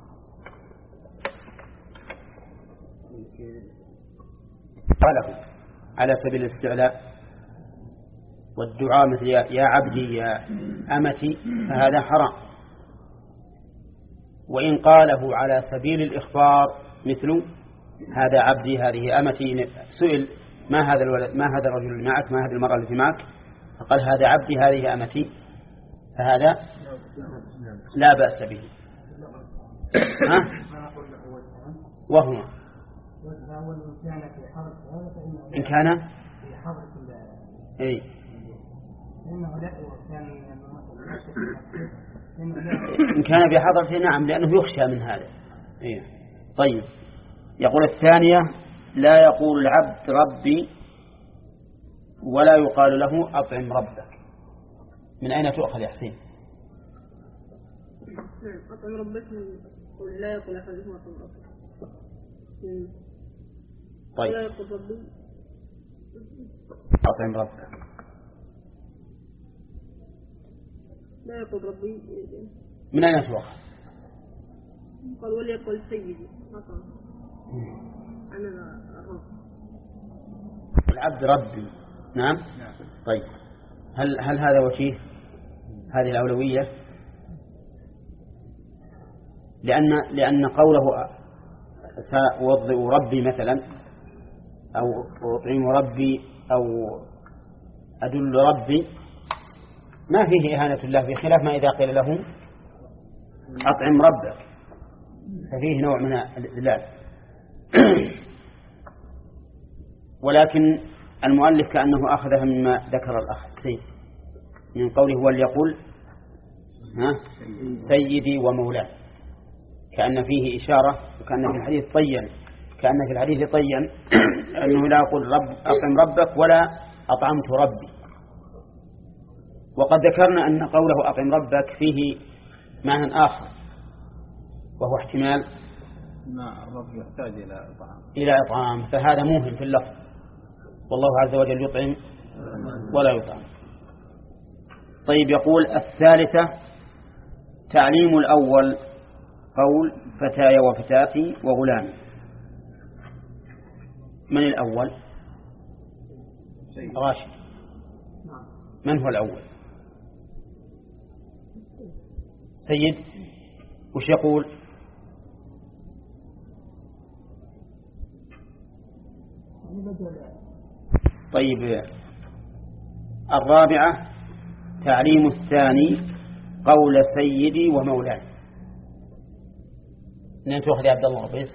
A: قاله على سبيل الاستعلاء والدعاء مثل يا عبدي يا أمتي فهذا حرام، وإن قاله على سبيل الإخبار مثل هذا عبدي هذه أمتي، سئل ما هذا الولد ما هذا الرجل اللي معك ما هذه المرأة التي معك فقال هذا عبدي هذه أمتي فهذا لا بأس به. ها؟ وهو إن كان إيه إن كان بحضرته نعم لأنه يخشى من هذا. إيه. طيب يقول الثانية لا يقول العبد ربي ولا يقال له أطعم ربك. من أين تؤخذ يا حسين؟
D: أطعم ربك لا يقول أحدهم أطعم ربك.
A: طيب
D: لا يقول ربي
A: أطعم ربك
D: لا يقول ربي.
A: من أين تؤخذ؟
D: قال وليقل سيدي أطعم أنا الرب.
A: العبد ربي. نعم. طيب هل هل هذا وجيه هذه الأولوية؟ لأن لأن قوله سأوضئ ربي مثلا أو أطعم ربي أو أدل ربي ما فيه إهانة الله، بخلاف ما إذا قيل له أطعم ربك ففيه نوع من الإذلال. ولكن المؤلف كأنه أخذها مما ذكر الأخ السيد من قوله وليقول ها سيدي ومولاي، كأن فيه إشارة وكأن في الحديث طيّن كأن في الحديث طيّن أنه لا أقول رب أطعم ربك ولا أطعمت ربي. وقد ذكرنا أن قوله أطعم ربك فيه معنى آخر وهو احتمال
C: ما الرب يحتاج إلى إطعام
A: إلى إطعام فهذا موهم في اللفظ، والله عز وجل يطعم ولا يطعم. طيب يقول الثالثة تعليم الأول قول فتاي وفتاتي وغلامي. من الأول؟ راشد. من هو الأول؟ سيد. وش يقول؟ طيب الرابعة تعليم الثاني قول سيدي ومولاي. من تأخذ يا عبد الله بيس؟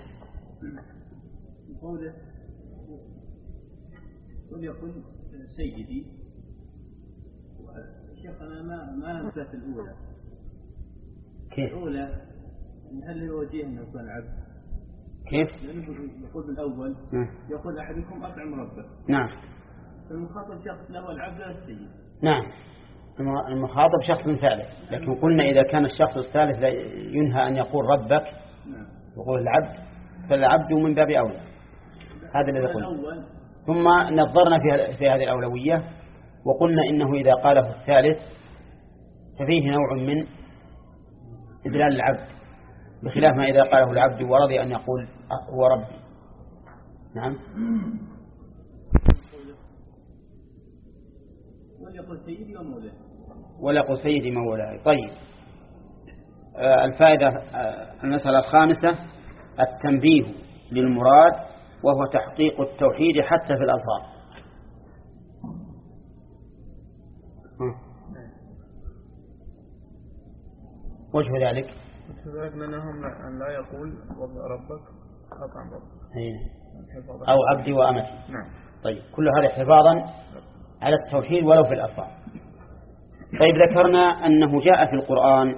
C: قوله وليقل سيدي. الشيخ أنا ما ما أنسات الأولى.
A: كيف؟
C: الأولى هل يوجيه أن يكون عبد؟
A: كيف؟
C: يقول بالأول يقول أحدكم أطعم ربه.
A: نعم.
C: المخاطب شخص له العبد لا السيد.
A: نعم المخاطب شخص ثالث، لكن قلنا إذا كان الشخص الثالث ينهى أن يقول ربك يقول العبد فالعبد من باب أولى. هذا الذي قلنا. ثم نظرنا في في هذه الأولوية وقلنا إنه إذا قاله الثالث ففيه نوع من إذلال العبد بخلاف ما إذا قاله العبد ورضي أن يقول هو ربي. نعم.
C: وليقل سيدي ومولاي.
A: وليقل سيدي مولاي. طيب الفائدة المسألة الخامسة التنبيه للمراد وهو تحقيق التوحيد حتى في الألفاظ. وجه ذلك
C: وجه ذلك منهم أن لا يقول ربك أطعم ربك
A: أو عبدي وأمتي.
C: نعم.
A: طيب كل هذا حفاظا على التوحيد ولو في الألفاظ. طيب ذكرنا أنه جاء في القرآن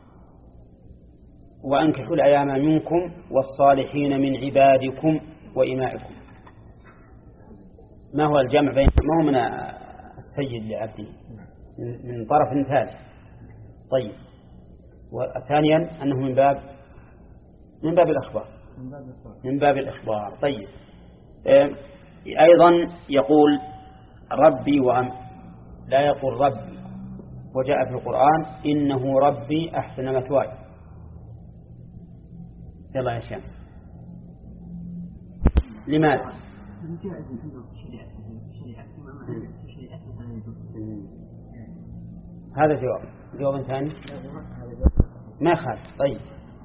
A: وأنكحوا الأيام منكم والصالحين من عبادكم وإمائكم. ما هو الجمع بين ما هو من السيد لعبده من طرف ثالث. طيب وثانيا أنه من باب من باب الأخبار من باب الإخبار. طيب أيضا يقول ربي وأم لا يقول ربي. وجاء في القرآن إنه ربي أحسن مثواي. يلا يا شام لماذا؟ هذا جواب جواب ثاني ما خالف. طيب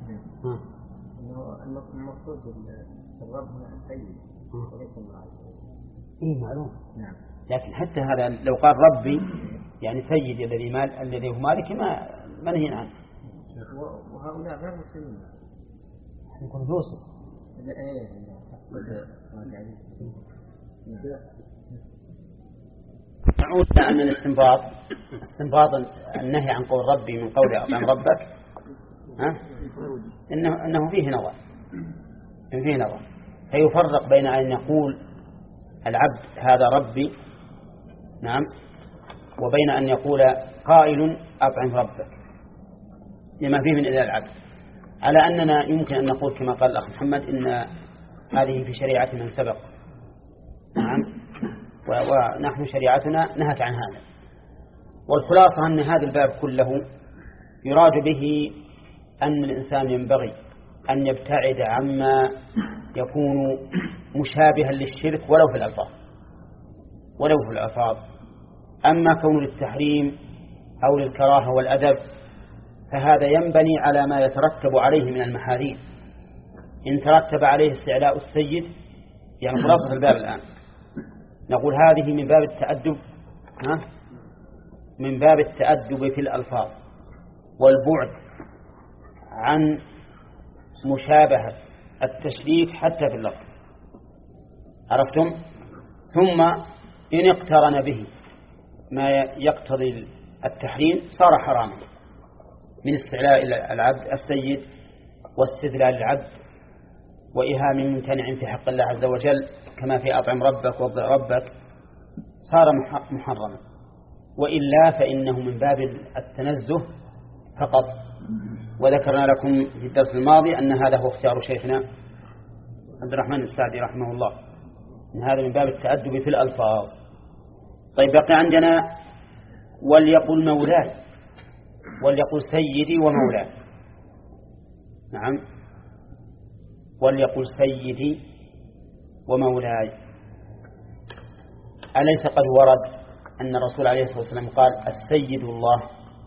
B: المقصود الرب هنا السيد وليس المعالي.
A: إيه معلوم.
B: نعم.
A: لكن حتى هذا لو قال ربي يعني سيد الذي مال الذي هو مالك ما منهي عنه.
B: وهؤلاء غير مسلمين.
A: يكون يوسف.
B: إيه.
A: نعود أن الاستنباط استنباط النهي عن قول ربي من قول أطعم ربك ها إنه إنه فيه نظر إن فيه نظر فيفرق بين أن يقول العبد هذا ربي نعم وبين أن يقول قائل أطعم ربك لما فيه من إذا العبد. على أننا يمكن أن نقول كما قال الأخ محمد إن هذه في شريعة من سبق نعم ونحن شريعتنا نهت عن هذا. والخلاصة أن هذا الباب كله يراد به أن الإنسان ينبغي أن يبتعد عما يكون مشابها للشرك ولو في الألفاظ ولو في الألفاظ. أما كون للتحريم أو للكراهة والأدب فهذا ينبني على ما يترتب عليه من المحاذير. إن ترتب عليه استعلاء السيد يعني خلاصة الباب الآن نقول هذه من باب التأدب ها؟ من باب التأدب في الألفاظ والبعد عن مشابهة التشريك حتى في اللفظ. عرفتم؟ ثم إن اقترن به ما يقتضي التحريم صار حراما من استعلاء العبد السيد واستذلال العبد وإيهام ممتنع في حق الله عز وجل كما في أطعم ربك وضع ربك صار محرما. وإلا فإنه من باب التنزه فقط. وذكرنا لكم في الدرس الماضي أن هذا هو اختيار شيخنا عبد الرحمن السعدي رحمه الله أن هذا من باب التأدب في الألفاظ. طيب بقي عندنا وليقل مولاي وليقل سيدي ومولاي. نعم وليقل سيدي ومولاي. أليس قد ورد أن الرسول عليه الصلاة والسلام قال السيد الله؟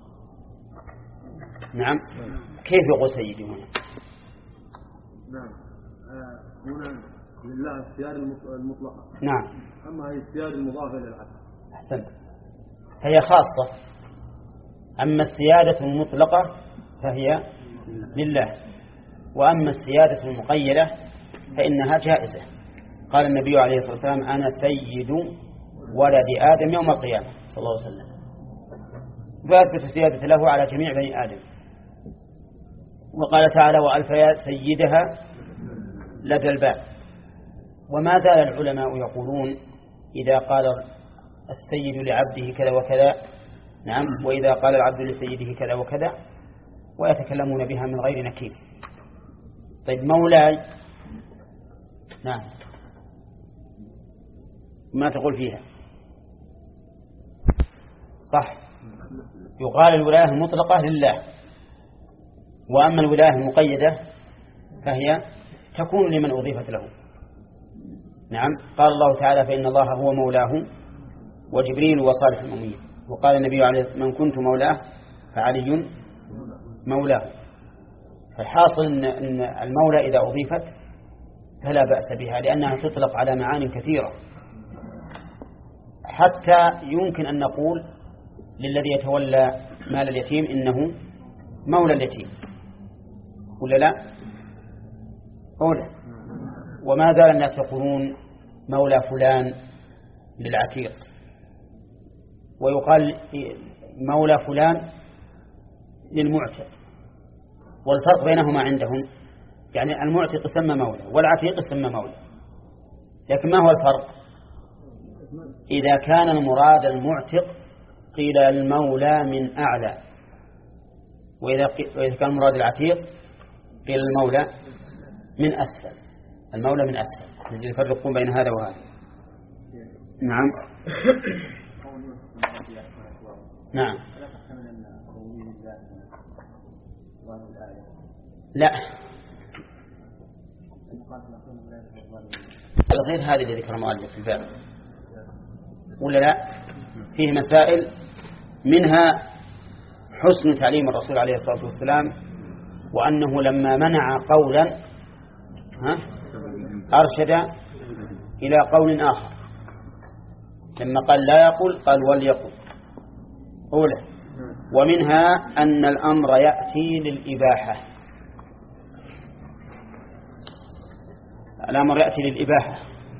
A: نعم. كيف يقول سيدي هنا؟
C: نعم هنا لله السيادة المطلقة.
A: نعم.
C: أما هي السيادة المضافة للعبد.
A: أحسنت. هي خاصة. أما السيادة المطلقة فهي لله وأما السيادة المقيدة فإنها جائزة. قال النبي عليه الصلاة والسلام أنا سيد ولد آدم يوم القيامة صلى الله عليه وسلم. فأثبت السيادة له على جميع بني آدم. وقال تعالى وألف يا سيدها لدى الباب. وما زال العلماء يقولون إذا قال السيد لعبده كذا وكذا نعم وإذا قال العبد لسيده كذا وكذا ويتكلمون بها من غير نكير. طيب مولاي نعم ما تقول فيها؟ صح يقال الولاية المطلقة لله وأما الولاية المقيدة فهي تكون لمن أضيفت له. نعم قال الله تعالى فإن الله هو مولاه وجبريل وصالح المؤمنين. وقال النبي عليه من كنت مولاه فعلي مولاه. فالحاصل أن المولى إذا أضيفت فلا بأس بها، لأنها تطلق على معاني كثيرة. حتى يمكن أن نقول للذي يتولى مال اليتيم إنه مولى اليتيم، ولا لا؟ أولا. وما زال الناس يقولون مولى فلان للعتيق، ويقال مولى فلان للمعتق، والفرق بينهما عندهم يعني المعتق يسمى مولى والعتيق يسمى مولى، لكن ما هو الفرق؟ إذا كان المراد المعتق قيل المولى من أعلى، وإذا كان المراد العتيق قيل المولى من أسفل. المولى من أسفل، يجب يفرقون بين هذا وهذا. نعم. نعم. لا، الغير هذه اللي ذكر المؤلف في الباب، ولا لا؟ فيه مسائل منها حسن تعليم الرسول عليه الصلاة والسلام، وأنه لما منع قولا ها أرشد إلى قول آخر. لما قال لا يقول قال وليقل. أولى. ومنها أن الأمر يأتي للإباحة، الأمر يأتي للإباحة.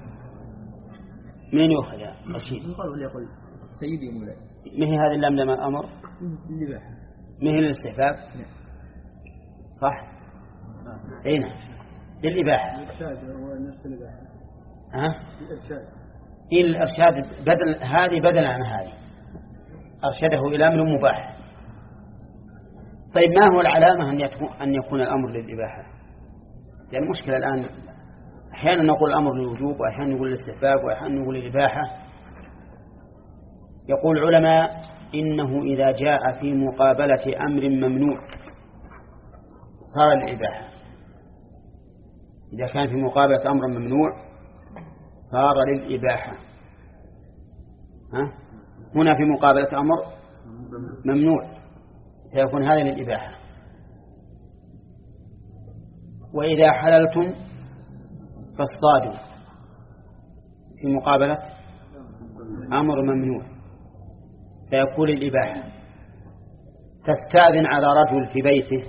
A: من يؤخذ يا رشيد؟
B: وليقل سيدي مولاي.
A: ما هي هذه اللام لما أمر؟
B: للإباحة.
A: ما هي للاستحباب؟ صح؟ أين؟ للإباحة.
B: الإرشاد هو نفس الإباحة.
A: ها؟
B: الإرشاد.
A: إيه الإرشاد؟ بدل هذه بدل عن هذه، أرشده إلى أمر مباح. طيب ما هو العلامة أن يكون أن يكون الأمر للإباحة؟ يعني المشكلة الآن أحيانا نقول الأمر للوجوب، وأحيانا نقول للاستحباب، وأحيانا نقول للإباحة. يقول العلماء إنه إذا جاء في مقابلة أمر ممنوع صار للإباحة. إذا كان في مقابلة أمر ممنوع صار للإباحة. ها؟ هنا في مقابلة أمر ممنوع فيكون هذا للإباحة. وإذا حللتم فاصطادوا في مقابلة أمر ممنوع فيكون للإباحة. تستأذن على رجل في بيته،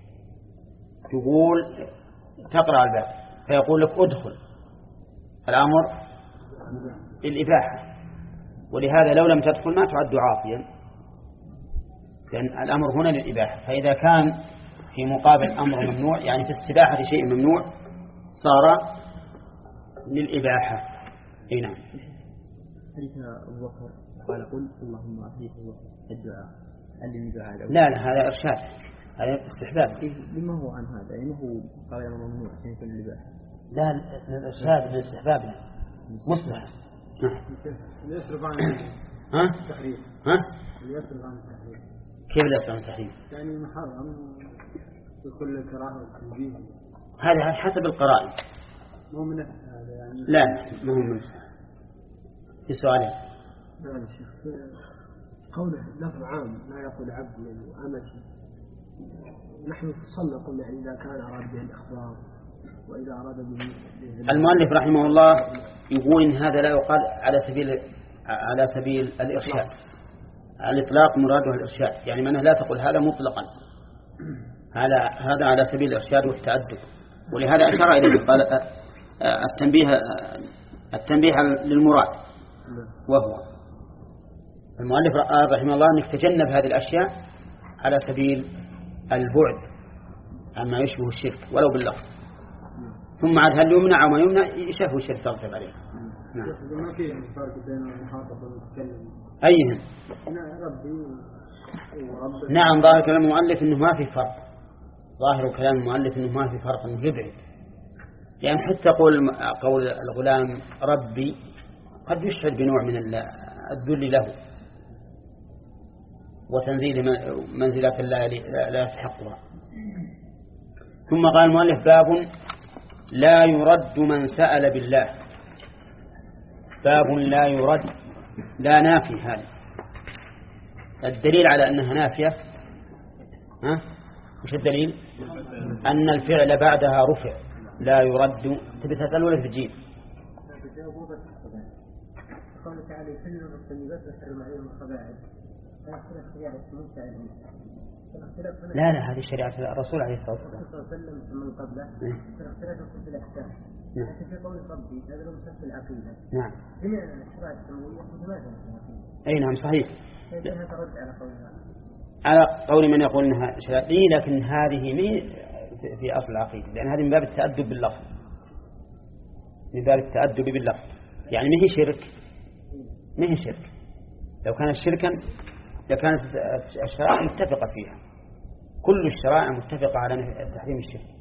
A: تقول تقرأ الباب فيقول لك ادخل، الأمر للإباحة. ولهذا لو لم تدخل ما تعد عاصيا، لأن الأمر هنا للإباحة. فإذا كان في مقابل أمر ممنوع يعني في استباحة شيء ممنوع صار للإباحة. أي نعم.
B: حديث أبو بكر قال قل اللهم أحيث الدعاء علمني دعاء.
A: لا لا هذا إرشاد، هذا استحباب.
B: لما هو عن هذا يعني هو قال أمر ممنوع يعني يكون للإباحة.
A: لا الإرشاد من استحباب مصلحة.
B: يصرف عن
A: ها؟
B: التحريم.
A: ها؟
B: يصرف عن التحريم.
A: كيف لا يصرف عن التحريم؟
B: يعني محرم بكل الكراهة والتنبيه.
A: هذا حسب القرائن.
B: مو من هذا يعني.
A: لا مو من. في سؤالين.
B: نعم شيخ. قوله لفظ عام لا يقول عبد وأمتي. نحن فصلنا قلنا يعني إذا كان أراد به الإخبار وإذا أراد به.
A: المؤلف رحمه الله يقول إن هذا لا يقال على سبيل على سبيل الإرشاد. الإطلاق مراده الإرشاد، يعني منه لا تقول هذا مطلقا، هذا هذا على سبيل الإرشاد والتعدد. ولهذا أشار إليه قال التنبيه التنبيه للمراد، وهو المؤلف رحمه الله أن يتجنب هذه الأشياء على سبيل البعد عما يشبه الشرك ولو باللفظ. ثم عاد هل يمنع وما يمنع يشبه الشرك ترتب عليه. نعم.
B: ما في فرق بين المخاطب والمتكلم.
A: أيهم؟
B: ربي ورب.
A: نعم ظاهر كلام المؤلف إنه ما في فرق. ظاهر كلام المؤلف إنه ما في فرق، إنه يبعد. يعني حتى قول قول الغلام ربي قد يشعر بنوع من الذل له وتنزيل منزلات لا لا يستحقها. ثم قال المؤلف باب لا يرد من سأل بالله. باب لا يرد، لا نافي. هذا الدليل على أنها نافية. ها؟ وش الدليل؟ أن الفعل بعدها رفع لا يرد. تبي تسأل ولا تجيب؟
B: قال تعالى يحل الطيبات ويحرم عليهم الخبائث.
A: لا لا هذه شريعة الرسول عليه الصلاة والسلام.
B: الرسول صلى الله عليه وسلم من قبله اختلاف في الأحكام. لكن في قول ربي هذا لو مسك العقيدة.
A: نعم.
B: جميع الشرائع السماوية متماثلة في العقيدة.
A: أي نعم صحيح.
B: فإنها ترد على قولها.
A: على قول من يقول إنها شرعية، لكن هذه مي في أصل العقيدة، لأن هذه من باب التأدب باللفظ. من باب التأدب باللفظ، يعني ما هي شرك، ما هي شرك. لو كانت شركا لكانت الشرائع متفقة فيها، كل الشرائع متفقة على تحريم الشرك.